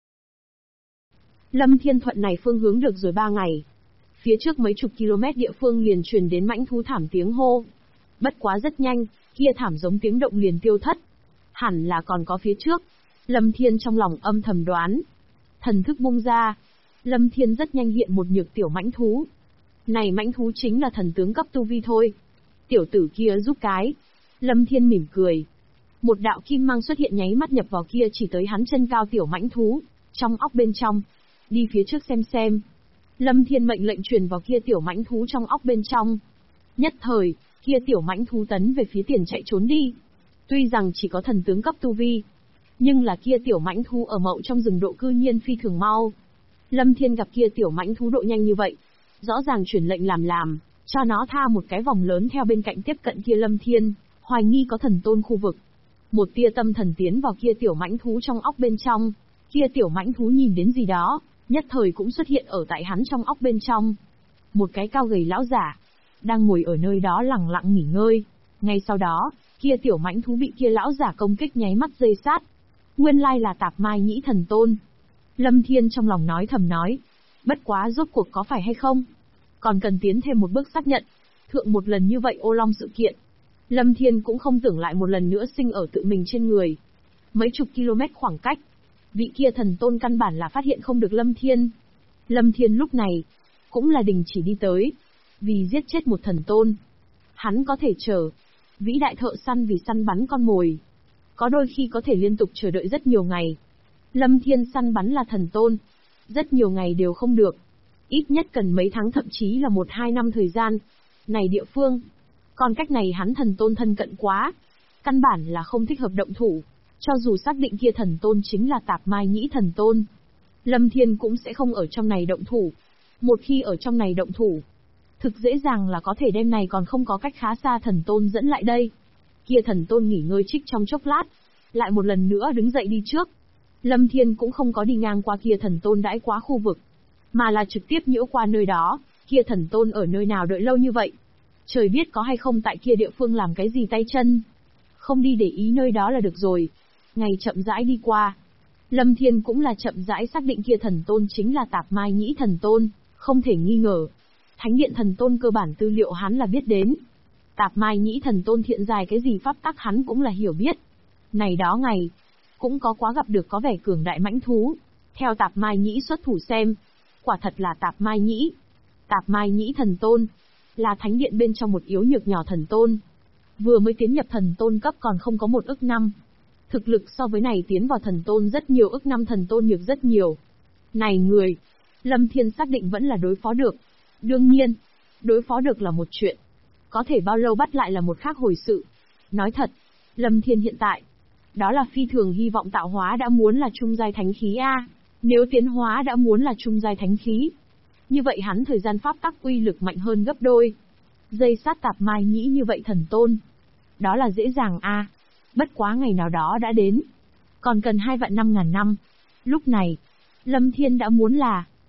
Lâm Thiên thuận này phương hướng được rồi 3 ngày. Phía trước mấy chục km địa phương liền truyền đến mãnh thú thảm tiếng hô. Bất quá rất nhanh, kia thảm giống tiếng động liền tiêu thất. Hẳn là còn có phía trước. Lâm Thiên trong lòng âm thầm đoán. Thần thức bung ra. Lâm Thiên rất nhanh hiện một nhược tiểu mãnh thú. Này mãnh thú chính là thần tướng cấp tu vi thôi. Tiểu tử kia giúp cái. Lâm Thiên mỉm cười. Một đạo kim mang xuất hiện nháy mắt nhập vào kia chỉ tới hắn chân cao tiểu mãnh thú. Trong óc bên trong. Đi phía trước xem. Lâm Thiên mệnh lệnh truyền vào kia tiểu mãnh thú trong óc bên trong. Nhất thời, kia tiểu mãnh thú tấn về phía tiền chạy trốn đi. Tuy rằng chỉ có thần tướng cấp tu vi, nhưng là kia tiểu mãnh thú ở mậu trong rừng độ cư nhiên phi thường mau. Lâm Thiên gặp kia tiểu mãnh thú độ nhanh như vậy, rõ ràng truyền lệnh làm, cho nó tha một cái vòng lớn theo bên cạnh tiếp cận kia Lâm Thiên, hoài nghi có thần tôn khu vực. Một tia tâm thần tiến vào kia tiểu mãnh thú trong óc bên trong, kia tiểu mãnh thú nhìn đến gì đó, nhất thời cũng xuất hiện ở tại hắn trong óc bên trong. Một cái cao gầy lão giả, đang ngồi ở nơi đó lặng lặng nghỉ ngơi. Ngay sau đó, kia tiểu mãnh thú bị kia lão giả công kích nháy mắt dây sát. Nguyên lai là Tạp Mai Nhĩ thần tôn. Lâm Thiên trong lòng nói thầm nói, bất quá rốt cuộc có phải hay không? Còn cần tiến thêm một bước xác nhận. Thượng một lần như vậy ô long sự kiện, Lâm Thiên cũng không tưởng lại một lần nữa sinh ở tự mình trên người. Mấy chục km khoảng cách, vị kia thần tôn căn bản là phát hiện không được Lâm Thiên. Lâm Thiên lúc này, cũng là đình chỉ đi tới. Vì giết chết một thần tôn, hắn có thể chờ. Vĩ đại thợ săn vì săn bắn con mồi, có đôi khi có thể liên tục chờ đợi rất nhiều ngày. Lâm Thiên săn bắn là thần tôn, rất nhiều ngày đều không được. Ít nhất cần mấy tháng thậm chí là 1-2 năm thời gian. Này địa phương, còn cách này hắn thần tôn thân cận quá, căn bản là không thích hợp động thủ. Cho dù xác định kia thần tôn chính là Tạp Mai Nhĩ thần tôn, Lâm Thiên cũng sẽ không ở trong này động thủ. Một khi ở trong này động thủ, thực dễ dàng là có thể đem này còn không có cách khá xa thần tôn dẫn lại đây. Kia thần tôn nghỉ ngơi trích trong chốc lát, lại một lần nữa đứng dậy đi trước. Lâm Thiên cũng không có đi ngang qua kia thần tôn đãi quá khu vực, mà là trực tiếp nhiễu qua nơi đó. Kia thần tôn ở nơi nào đợi lâu như vậy, trời biết có hay không tại kia địa phương làm cái gì tay chân. Không đi để ý nơi đó là được rồi. Ngày chậm rãi đi qua, Lâm Thiên cũng là chậm rãi xác định kia thần tôn chính là Tạp Mai Nhĩ thần tôn, không thể nghi ngờ. Thánh điện thần tôn cơ bản tư liệu hắn là biết đến. Tạp Mai Nhĩ thần tôn thiện dài cái gì pháp tắc hắn cũng là hiểu biết. Này đó ngày, cũng có quá gặp được có vẻ cường đại mãnh thú. Theo Tạp Mai Nhĩ xuất thủ xem, quả thật là Tạp Mai Nhĩ. Tạp Mai Nhĩ thần tôn, là thánh điện bên trong một yếu nhược nhỏ thần tôn. Vừa mới tiến nhập thần tôn cấp còn không có 1 ức năm. Thực lực so với này tiến vào thần tôn rất nhiều ức năm thần tôn nhược rất nhiều. Này người, Lâm Thiên xác định vẫn là đối phó được. Đương nhiên, đối phó được là một chuyện, có thể bao lâu bắt lại là một khác hồi sự. Nói thật, Lâm Thiên hiện tại, đó là phi thường hy vọng tạo hóa đã muốn là trung giai thánh khí a. Nếu tiến hóa đã muốn là trung giai thánh khí, như vậy hắn thời gian pháp tắc uy lực mạnh hơn gấp đôi. Dây sát Tạp Mai Nhĩ như vậy thần tôn, đó là dễ dàng a. Bất quá ngày nào đó đã đến, còn cần 2 vạn 5.000 năm. Lúc này, Lâm Thiên đã muốn là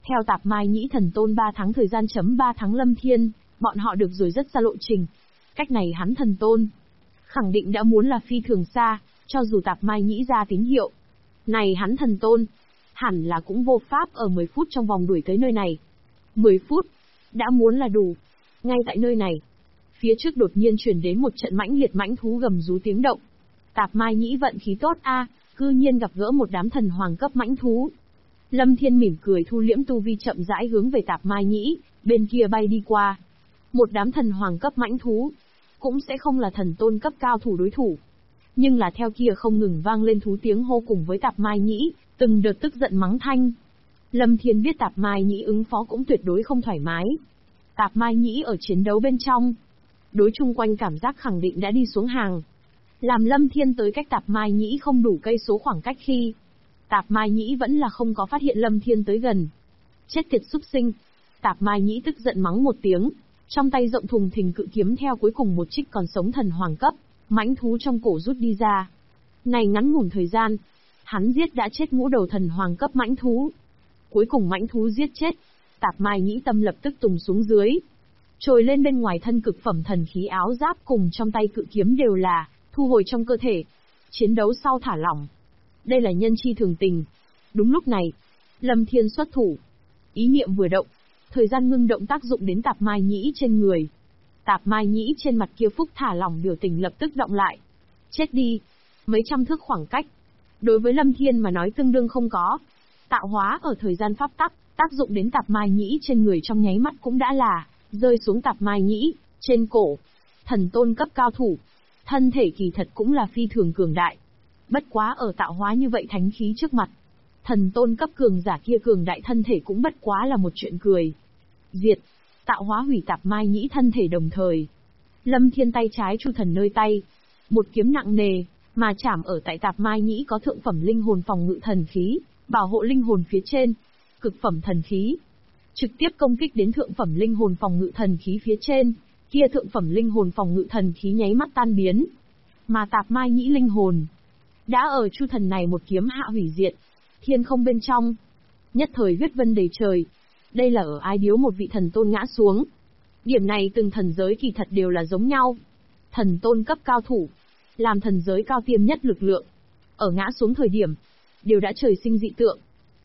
Theo Tạp Mai Nhĩ Thần Tôn 3 tháng thời gian chấm 3 tháng Lâm Thiên, bọn họ được rồi rất xa lộ trình. Cách này hắn Thần Tôn khẳng định đã muốn là phi thường xa, cho dù Tạp Mai Nhĩ ra tín hiệu. Này hắn Thần Tôn, hẳn là cũng vô pháp ở 10 phút trong vòng đuổi tới nơi này. 10 phút, đã muốn là đủ. Ngay tại nơi này, phía trước đột nhiên truyền đến một trận mãnh liệt mãnh thú gầm rú tiếng động. Tạp Mai Nhĩ vận khí tốt a, cư nhiên gặp gỡ một đám thần hoàng cấp mãnh thú. Lâm Thiên mỉm cười thu liễm tu vi chậm rãi hướng về Tạp Mai Nhĩ, bên kia bay đi qua. Một đám thần hoàng cấp mãnh thú, cũng sẽ không là thần tôn cấp cao thủ đối thủ. Nhưng là theo kia không ngừng vang lên thú tiếng hô cùng với Tạp Mai Nhĩ, từng đợt tức giận mắng thanh. Lâm Thiên biết Tạp Mai Nhĩ ứng phó cũng tuyệt đối không thoải mái. Tạp Mai Nhĩ ở chiến đấu bên trong, đối chung quanh cảm giác khẳng định đã đi xuống hàng. Làm Lâm Thiên tới cách Tạp Mai Nhĩ không đủ cây số khoảng cách khi, Tạp Mai Nhĩ vẫn là không có phát hiện Lâm Thiên tới gần. Chết tiệt súc sinh. Tạp Mai Nhĩ tức giận mắng một tiếng, trong tay rộng thùng thình cự kiếm theo cuối cùng một trích còn sống thần hoàng cấp mãnh thú trong cổ rút đi ra. Này ngắn ngủn thời gian, hắn giết đã chết ngũ đầu thần hoàng cấp mãnh thú. Cuối cùng mãnh thú giết chết, Tạp Mai Nhĩ tâm lập tức tùng xuống dưới. Trồi lên bên ngoài thân cực phẩm thần khí áo giáp cùng trong tay cự kiếm đều là thu hồi trong cơ thể. Chiến đấu sau thả lỏng. Đây là nhân chi thường tình. Đúng lúc này, Lâm Thiên xuất thủ. Ý niệm vừa động, thời gian ngưng động tác dụng đến Tạp Mai Nhĩ trên người. Tạp Mai Nhĩ trên mặt kia phúc thả lỏng biểu tình lập tức động lại. Chết đi. Mấy trăm thước khoảng cách. Đối với Lâm Thiên mà nói tương đương không có. Tạo hóa ở thời gian pháp tắc, tác dụng đến Tạp Mai Nhĩ trên người trong nháy mắt cũng đã là rơi xuống Tạp Mai Nhĩ trên cổ. Thần tôn cấp cao thủ, thân thể kỳ thật cũng là phi thường cường đại. Bất quá ở tạo hóa như vậy thánh khí trước mặt, thần tôn cấp cường giả kia cường đại thân thể cũng bất quá là một chuyện cười. Diệt, tạo hóa hủy Tạp Mai Nhĩ thân thể đồng thời. Lâm Thiên tay trái chu thần nơi tay, một kiếm nặng nề, mà chạm ở tại Tạp Mai Nhĩ có thượng phẩm linh hồn phòng ngự thần khí, bảo hộ linh hồn phía trên, cực phẩm thần khí. Trực tiếp công kích đến thượng phẩm linh hồn phòng ngự thần khí phía trên, kia thượng phẩm linh hồn phòng ngự thần khí nháy mắt tan biến. Mà Tạp Mai Nhĩ linh hồn, đã ở chu thần này một kiếm hạ hủy diệt, thiên không bên trong. Nhất thời huyết vân đầy trời, đây là ở Ái Điếu một vị thần tôn ngã xuống. Điểm này từng thần giới kỳ thật đều là giống nhau. Thần tôn cấp cao thủ, làm thần giới cao tiêm nhất lực lượng. Ở ngã xuống thời điểm, đều đã trời sinh dị tượng.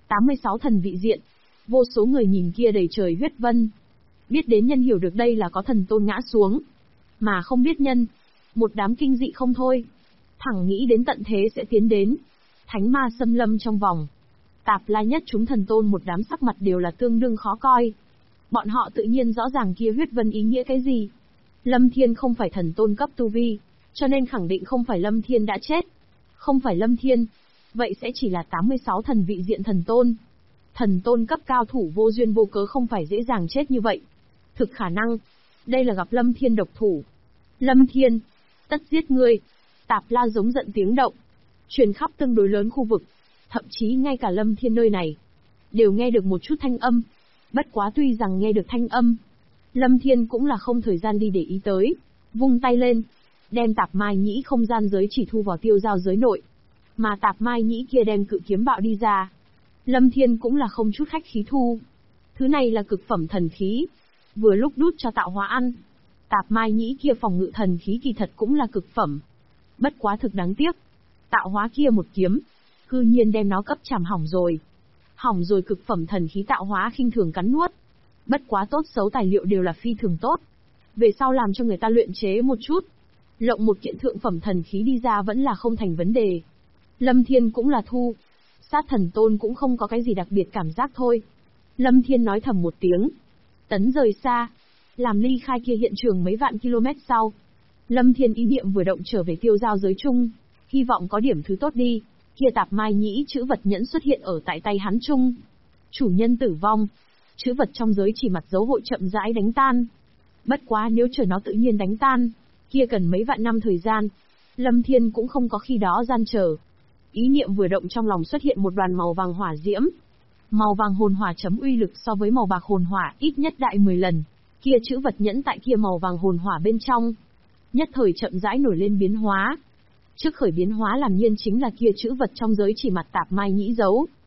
86 thần vị diện, vô số người nhìn kia đầy trời huyết vân. Biết đến nhân hiểu được đây là có thần tôn ngã xuống. Mà không biết nhân, một đám kinh dị không thôi. Thẳng nghĩ đến tận thế sẽ tiến đến. Thánh ma xâm lâm trong vòng. Tạp La nhất chúng thần tôn một đám sắc mặt đều là tương đương khó coi. Bọn họ tự nhiên rõ ràng kia huyết vân ý nghĩa cái gì. Lâm Thiên không phải thần tôn cấp tu vi, cho nên khẳng định không phải Lâm Thiên đã chết. Không phải Lâm Thiên, vậy sẽ chỉ là 86 thần vị diện thần tôn. Thần tôn cấp cao thủ vô duyên vô cớ không phải dễ dàng chết như vậy. Thực khả năng, đây là gặp Lâm Thiên độc thủ. Lâm Thiên, tất giết ngươi. Tạp La giống giận tiếng động, truyền khắp tương đối lớn khu vực, thậm chí ngay cả Lâm Thiên nơi này, đều nghe được một chút thanh âm. Bất quá tuy rằng nghe được thanh âm, Lâm Thiên cũng là không thời gian đi để ý tới, vung tay lên, đem Tạp Mai Nhĩ không gian giới chỉ thu vào tiêu giao giới nội. Mà Tạp Mai Nhĩ kia đem cự kiếm bạo đi ra. Lâm Thiên cũng là không chút khách khí thu. Thứ này là cực phẩm thần khí, vừa lúc đút cho tạo hóa ăn. Tạp Mai Nhĩ kia phòng ngự thần khí kỳ thật cũng là cực phẩm. Bất quá thực đáng tiếc, tạo hóa kia một kiếm, cư nhiên đem nó cấp chảm hỏng rồi. Hỏng rồi cực phẩm thần khí tạo hóa khinh thường cắn nuốt. Bất quá tốt xấu tài liệu đều là phi thường tốt. Về sau làm cho người ta luyện chế một chút, lộng một kiện thượng phẩm thần khí đi ra vẫn là không thành vấn đề. Lâm Thiên cũng là thu. Sát thần tôn cũng không có cái gì đặc biệt cảm giác thôi. Lâm Thiên nói thầm một tiếng. Tấn rời xa, làm ly khai kia hiện trường mấy vạn km sau. Lâm Thiên ý niệm vừa động trở về tiêu giao giới chung, hy vọng có điểm thứ tốt đi. Kia Tạp Mai Nhĩ chữ vật nhẫn xuất hiện ở tại tay hắn chung. Chủ nhân tử vong, chữ vật trong giới chỉ mặt dấu hội chậm rãi đánh tan. Bất quá nếu chờ nó tự nhiên đánh tan, kia cần mấy vạn năm thời gian. Lâm Thiên cũng không có khi đó gian chờ. Ý niệm vừa động trong lòng xuất hiện một đoàn màu vàng hỏa diễm. Màu vàng hồn hỏa chấm uy lực so với màu bạc hồn hỏa ít nhất đại 10 lần. Kia chữ vật nhẫn tại kia màu vàng hồn hỏa bên trong, nhất thời chậm rãi nổi lên biến hóa. Trước khởi biến hóa làm nhiên chính là kia chữ vật trong giới chỉ mặt Tạp Mai Nhĩ giấu.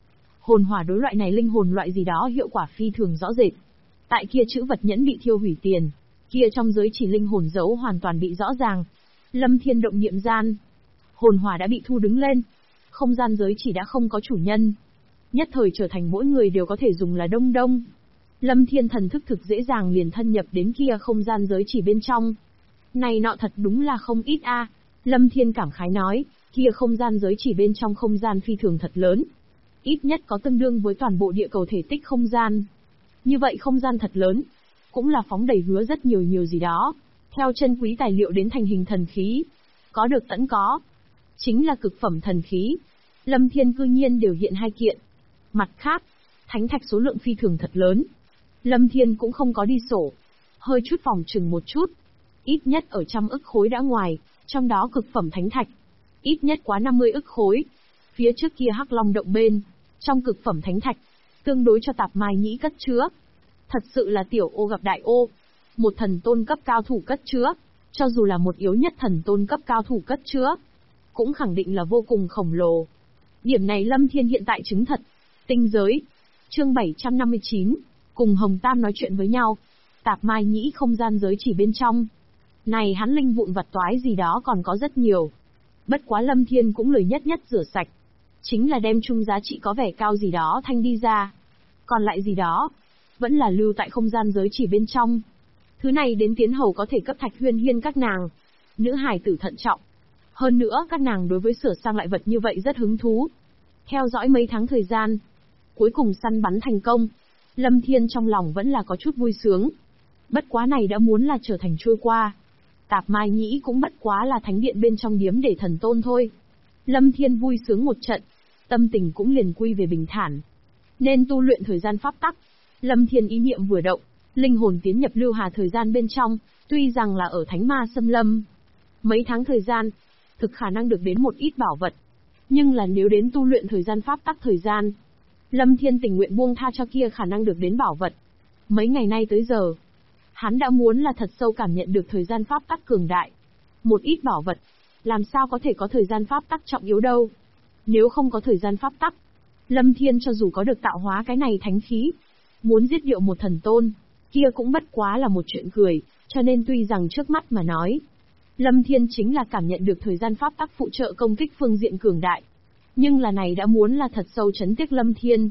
Hồn hỏa đối loại này linh hồn loại gì đó hiệu quả phi thường rõ rệt. Tại kia chữ vật nhẫn bị thiêu hủy tiền, kia trong giới chỉ linh hồn dấu hoàn toàn bị rõ ràng. Lâm Thiên động niệm gian, hồn hỏa đã bị thu đứng lên. Không gian giới chỉ đã không có chủ nhân, nhất thời trở thành mỗi người đều có thể dùng là đông đông. Lâm Thiên thần thức thực dễ dàng liền thân nhập đến kia không gian giới chỉ bên trong. Này nọ thật đúng là không ít a. Lâm Thiên cảm khái nói, kia không gian giới chỉ bên trong không gian phi thường thật lớn. Ít nhất có tương đương với toàn bộ địa cầu thể tích không gian. Như vậy không gian thật lớn, cũng là phóng đầy hứa rất nhiều gì đó. Theo chân quý tài liệu đến thành hình thần khí. Có được tẫn có. Chính là cực phẩm thần khí. Lâm Thiên cư nhiên đều hiện 2 kiện. Mặt khác, thánh thạch số lượng phi thường thật lớn. Lâm Thiên cũng không có đi sổ. Hơi chút phòng chừng một chút. Ít nhất ở 100 ức khối đã ngoài, trong đó cực phẩm thánh thạch. Ít nhất quá 50 ức khối. Phía trước kia Hắc Long động bên, trong cực phẩm thánh thạch, tương đối cho Tạp Mai Nhĩ cất chứa. Thật sự là tiểu ô gặp đại ô. Một thần tôn cấp cao thủ cất chứa, cho dù là một yếu nhất thần tôn cấp cao thủ cất chứa, cũng khẳng định là vô cùng khổng lồ. Điểm này Lâm Thiên hiện tại chứng thật. Tinh giới. Chương 759. Cùng Hồng Tam nói chuyện với nhau. Tạp Mai Nhĩ không gian giới chỉ bên trong. Này hắn linh vụn vặt toái gì đó còn có rất nhiều. Bất quá Lâm Thiên cũng lười nhất rửa sạch. Chính là đem chung giá trị có vẻ cao gì đó thanh đi ra. Còn lại gì đó, vẫn là lưu tại không gian giới chỉ bên trong. Thứ này đến tiến hầu có thể cấp Thạch Huyên Hiên các nàng. Nữ hài tử thận trọng. Hơn nữa các nàng đối với sửa sang lại vật như vậy rất hứng thú. Theo dõi mấy tháng thời gian, cuối cùng săn bắn thành công. Lâm Thiên trong lòng vẫn là có chút vui sướng. Bất quá này đã muốn là trở thành trôi qua. Tạp Mai Nhĩ cũng bất quá là thánh điện bên trong điếm để thần tôn thôi. Lâm Thiên vui sướng một trận, tâm tình cũng liền quy về bình thản. Nên tu luyện thời gian pháp tắc. Lâm Thiên ý niệm vừa động, linh hồn tiến nhập lưu hà thời gian bên trong, tuy rằng là ở Thánh Ma Xâm Lâm. Mấy tháng thời gian, thực khả năng được đến một ít bảo vật. Nhưng là nếu đến tu luyện thời gian pháp tắc thời gian, Lâm Thiên tình nguyện buông tha cho kia khả năng được đến bảo vật. Mấy ngày nay tới giờ, hắn đã muốn là thật sâu cảm nhận được thời gian pháp tắc cường đại. Một ít bảo vật, làm sao có thể có thời gian pháp tắc trọng yếu đâu. Nếu không có thời gian pháp tắc, Lâm Thiên cho dù có được tạo hóa cái này thánh khí, muốn giết điệu một thần tôn, kia cũng bất quá là một chuyện cười, cho nên tuy rằng trước mắt mà nói, Lâm Thiên chính là cảm nhận được thời gian pháp tắc phụ trợ công kích phương diện cường đại. Nhưng là này đã muốn là thật sâu chấn tiếc Lâm Thiên.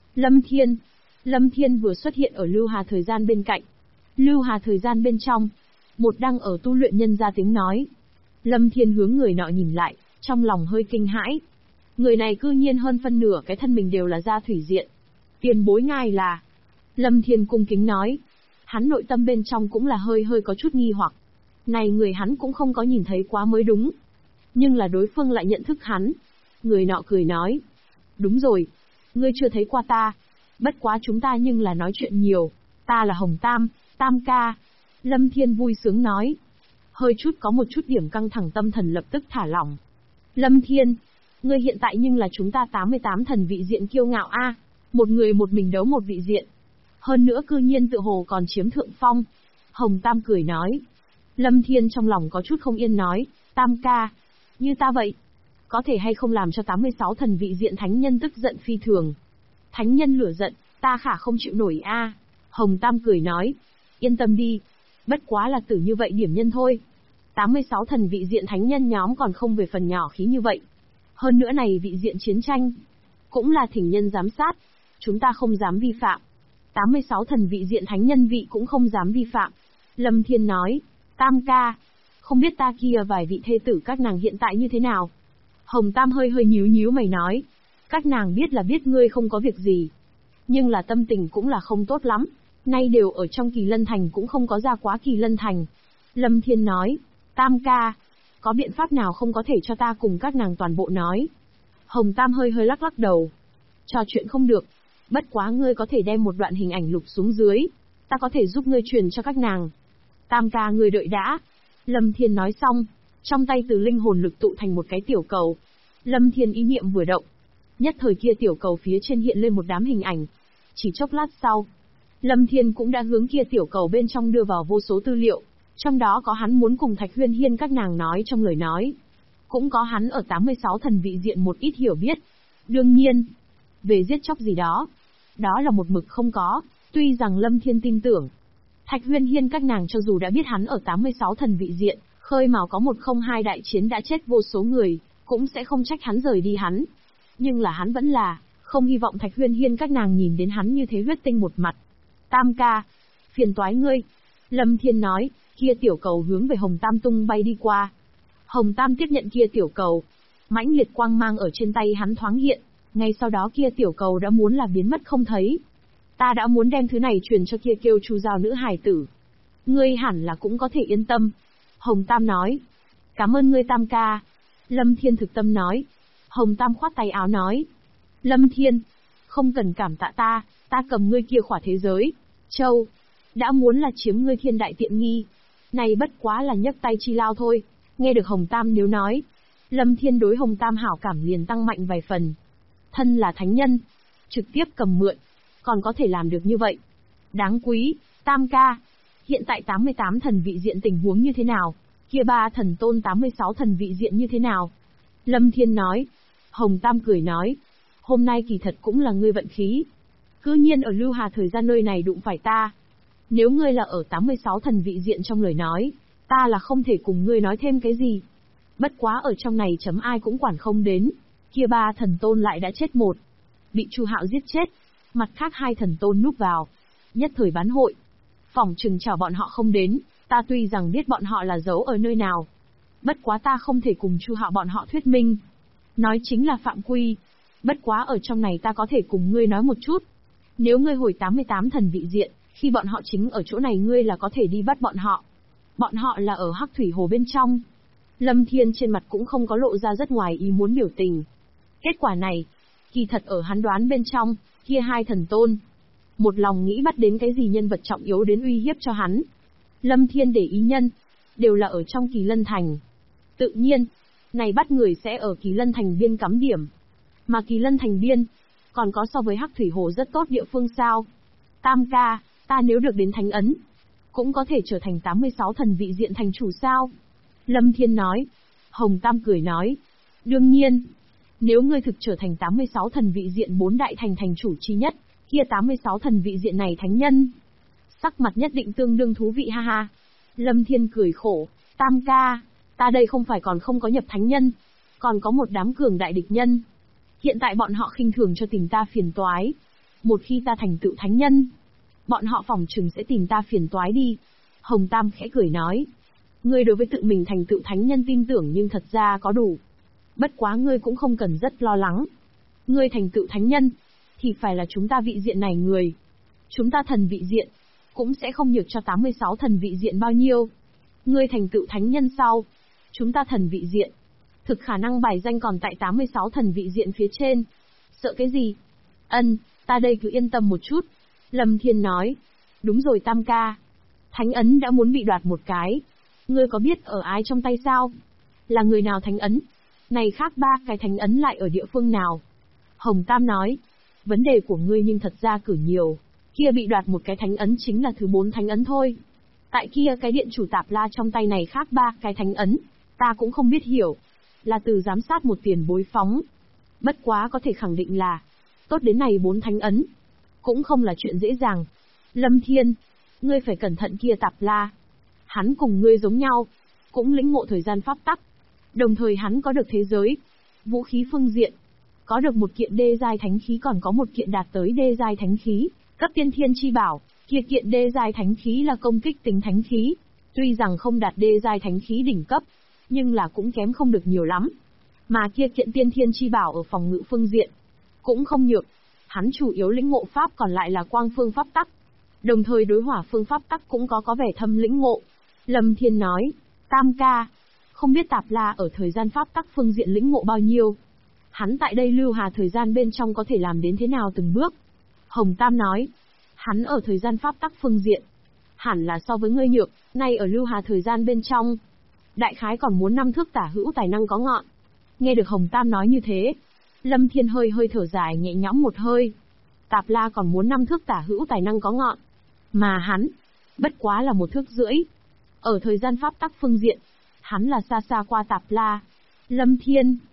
Lâm Thiên vừa xuất hiện ở lưu hà thời gian bên cạnh. Lưu hà thời gian bên trong, một đang ở tu luyện nhân ra tiếng nói. Lâm Thiên hướng người nọ nhìn lại, trong lòng hơi kinh hãi. Người này cư nhiên hơn phân nửa cái thân mình đều là da thủy diện. Tiền bối ngài là... Lâm Thiên cung kính nói. Hắn nội tâm bên trong cũng là hơi có chút nghi hoặc. Này người hắn cũng không có nhìn thấy quá mới đúng. Nhưng là đối phương lại nhận thức hắn. Người nọ cười nói. Đúng rồi, ngươi chưa thấy qua ta. Bất quá chúng ta nhưng là nói chuyện nhiều. Ta là Hồng Tam, Tam ca. Lâm Thiên vui sướng nói. Hơi chút có một chút điểm căng thẳng tâm thần lập tức thả lỏng. Lâm Thiên, ngươi hiện tại nhưng là chúng ta 88 thần vị diện kiêu ngạo a, một người một mình đấu một vị diện. Hơn nữa cư nhiên tự hồ còn chiếm thượng phong. Hồng Tam cười nói. Lâm Thiên trong lòng có chút không yên nói, Tam ca, như ta vậy, có thể hay không làm cho 86 thần vị diện thánh nhân tức giận phi thường. Thánh nhân lửa giận, ta khả không chịu nổi a. Hồng Tam cười nói, yên tâm đi, bất quá là tử như vậy điểm nhân thôi. 86 thần vị diện thánh nhân nhóm còn không về phần nhỏ khí như vậy. Hơn nữa này vị diện chiến tranh, cũng là thỉnh nhân giám sát, chúng ta không dám vi phạm. 86 thần vị diện thánh nhân vị cũng không dám vi phạm. Lâm Thiên nói, Tam ca, không biết ta kia vài vị thê tử các nàng hiện tại như thế nào. Hồng Tam hơi nhíu mày nói, các nàng biết là biết ngươi không có việc gì, nhưng là tâm tình cũng là không tốt lắm, nay đều ở trong Kỳ Lân Thành cũng không có ra quá Kỳ Lân Thành. Lâm Thiên nói, Tam ca, có biện pháp nào không có thể cho ta cùng các nàng toàn bộ nói. Hồng Tam hơi lắc đầu, trò chuyện không được, bất quá ngươi có thể đem một đoạn hình ảnh lục xuống dưới, ta có thể giúp ngươi truyền cho các nàng. Tam ca ngươi đợi đã. Lâm Thiên nói xong, trong tay từ linh hồn lực tụ thành một cái tiểu cầu. Lâm Thiên ý niệm vừa động, nhất thời kia tiểu cầu phía trên hiện lên một đám hình ảnh. Chỉ chốc lát sau, Lâm Thiên cũng đã hướng kia tiểu cầu bên trong đưa vào vô số tư liệu, trong đó có hắn muốn cùng Thạch Huyên Hiên các nàng nói trong lời nói, cũng có hắn ở 86 thần vị diện một ít hiểu biết. Đương nhiên, về giết chóc gì đó. Đó là một mực không có, tuy rằng Lâm Thiên tin tưởng. Thạch Huyên Hiên các nàng cho dù đã biết hắn ở 86 thần vị diện, khơi mào có 102 đại chiến đã chết vô số người, cũng sẽ không trách hắn rời đi hắn. Nhưng là hắn vẫn là, không hy vọng Thạch Huyên Hiên các nàng nhìn đến hắn như thế huyết tinh một mặt. Tam ca, phiền toái ngươi. Lâm Thiên nói, kia tiểu cầu hướng về Hồng Tam tung bay đi qua. Hồng Tam tiếp nhận kia tiểu cầu. Mãnh liệt quang mang ở trên tay hắn thoáng hiện, ngay sau đó kia tiểu cầu đã muốn là biến mất không thấy. Ta đã muốn đem thứ này truyền cho kia kêu Chu Giao nữ hài tử. Ngươi hẳn là cũng có thể yên tâm. Hồng Tam nói. Cảm ơn ngươi Tam ca. Lâm Thiên thực tâm nói. Hồng Tam khoát tay áo nói. Lâm Thiên, không cần cảm tạ ta cầm ngươi kia khỏa thế giới. Châu, đã muốn là chiếm ngươi thiên đại tiện nghi. Này bất quá là nhấc tay chi lao thôi. Nghe được Hồng Tam nếu nói. Lâm Thiên đối Hồng Tam hảo cảm liền tăng mạnh vài phần. Thân là thánh nhân, trực tiếp cầm mượn, còn có thể làm được như vậy. Đáng quý, Tam ca. Hiện tại 88 thần vị diện tình huống như thế nào? Kia ba thần tôn 86 thần vị diện như thế nào? Lâm Thiên nói. Hồng Tam cười nói. Hôm nay kỳ thật cũng là ngươi vận khí. Cư nhiên ở Lưu Hà thời gian nơi này đụng phải ta. Nếu ngươi là ở 86 thần vị diện trong lời nói, ta là không thể cùng ngươi nói thêm cái gì. Bất quá ở trong này chấm ai cũng quản không đến. Kia ba thần tôn lại đã chết một. Bị Chu Hạo giết chết. Mặt khác hai thần tôn núp vào. Nhất thời bán hội. Phỏng chừng chào bọn họ không đến. Ta tuy rằng biết bọn họ là giấu ở nơi nào. Bất quá ta không thể cùng Chu Hạo bọn họ thuyết minh. Nói chính là phạm quy. Bất quá ở trong này ta có thể cùng ngươi nói một chút. Nếu ngươi hồi 88 thần vị diện, khi bọn họ chính ở chỗ này ngươi là có thể đi bắt bọn họ. Bọn họ là ở Hắc Thủy Hồ bên trong. Lâm Thiên trên mặt cũng không có lộ ra rất ngoài ý muốn biểu tình. Kết quả này, kỳ thật ở hắn đoán bên trong, kia hai thần tôn. Một lòng nghĩ bắt đến cái gì nhân vật trọng yếu đến uy hiếp cho hắn. Lâm Thiên để ý nhân, đều là ở trong Kỳ Lân Thành. Tự nhiên, này bắt người sẽ ở Kỳ Lân Thành biên cắm điểm. Mà Kỳ Lân Thành biên, còn có so với Hắc Thủy Hồ rất tốt địa phương sao. Tam ca, ta nếu được đến thánh ấn, cũng có thể trở thành 86 thần vị diện thành chủ sao? Lâm Thiên nói. Hồng Tam cười nói. Đương nhiên, nếu ngươi thực trở thành 86 thần vị diện 4 đại thành thành chủ chi nhất, kia 86 thần vị diện này thánh nhân. Sắc mặt nhất định tương đương thú vị ha ha. Lâm Thiên cười khổ. Tam ca, ta đây không phải còn không có nhập thánh nhân, còn có một đám cường đại địch nhân. Hiện tại bọn họ khinh thường cho tìm ta phiền toái. Một khi ta thành tựu thánh nhân, bọn họ phỏng chừng sẽ tìm ta phiền toái đi. Hồng Tam khẽ cười nói. Ngươi đối với tự mình thành tựu thánh nhân tin tưởng nhưng thật ra có đủ. Bất quá ngươi cũng không cần rất lo lắng. Ngươi thành tựu thánh nhân, thì phải là chúng ta vị diện này người. Chúng ta thần vị diện, cũng sẽ không nhược cho 86 thần vị diện bao nhiêu. Ngươi thành tựu thánh nhân sau, chúng ta thần vị diện, thực khả năng bài danh còn tại 86 thần vị diện phía trên. Sợ cái gì? Ta đây cứ yên tâm một chút. Lâm Thiên nói. Đúng rồi Tam ca. Thánh ấn đã muốn bị đoạt một cái. Ngươi có biết ở ai trong tay sao? Là người nào thánh ấn? Này khác ba cái thánh ấn lại ở địa phương nào? Hồng Tam nói. Vấn đề của ngươi nhưng thật ra cử nhiều. Kia bị đoạt một cái thánh ấn chính là thứ 4 thánh ấn thôi. Tại kia cái điện chủ Tạp La trong tay này khác ba cái thánh ấn, ta cũng không biết hiểu. Là từ giám sát một tiền bối phóng. Bất quá có thể khẳng định là, tốt đến này 4 thánh ấn, cũng không là chuyện dễ dàng. Lâm Thiên, ngươi phải cẩn thận kia Tạp La. Hắn cùng ngươi giống nhau, cũng lĩnh ngộ thời gian pháp tắc. Đồng thời hắn có được thế giới, vũ khí phương diện. Có được một kiện đê giai thánh khí còn có một kiện đạt tới đê giai thánh khí, cấp tiên thiên chi bảo. Kia kiện đê giai thánh khí là công kích tính thánh khí. Tuy rằng không đạt đê giai thánh khí đỉnh cấp, nhưng là cũng kém không được nhiều lắm. Mà kia kiện tiên thiên chi bảo ở phòng ngự phương diện, cũng không nhược. Hắn chủ yếu lĩnh ngộ pháp còn lại là quang phương pháp tắc. Đồng thời đối hỏa phương pháp tắc cũng có vẻ thâm lĩnh ngộ. Lâm Thiên nói. Tam ca, không biết Tạp La ở thời gian pháp tắc phương diện lĩnh ngộ bao nhiêu. Hắn tại đây Lưu Hà thời gian bên trong có thể làm đến thế nào từng bước. Hồng Tam nói. Hắn ở thời gian pháp tắc phương diện, hẳn là so với ngươi nhược, nay ở Lưu Hà thời gian bên trong. Đại khái còn muốn 5 thước tả hữu tài năng có ngọn. Nghe được Hồng Tam nói như thế, Lâm Thiên hơi thở dài nhẹ nhõm một hơi. Tạp La còn muốn 5 thước tả hữu tài năng có ngọn. Mà hắn, bất quá là 1 thước rưỡi. Ở thời gian pháp tắc phương diện, hắn là xa xa qua Tạp La. Lâm Thiên,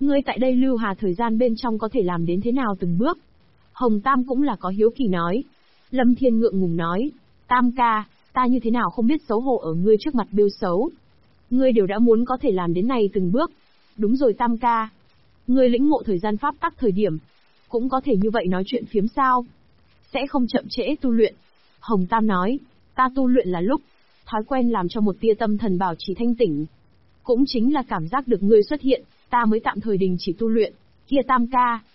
Ngươi tại đây lưu hà thời gian bên trong có thể làm đến thế nào từng bước? Hồng Tam cũng là có hiếu kỳ nói. Lâm Thiên ngượng ngùng nói, Tam ca, ta như thế nào không biết xấu hổ ở ngươi trước mặt bêu xấu. Ngươi đều đã muốn có thể làm đến này từng bước. Đúng rồi Tam ca. Ngươi lĩnh ngộ thời gian pháp tắc thời điểm, cũng có thể như vậy nói chuyện phiếm sao? Sẽ không chậm trễ tu luyện. Hồng Tam nói, ta tu luyện là lúc, thói quen làm cho một tia tâm thần bảo trì thanh tỉnh. Cũng chính là cảm giác được ngươi xuất hiện, ta mới tạm thời đình chỉ tu luyện. Kia Tam ca,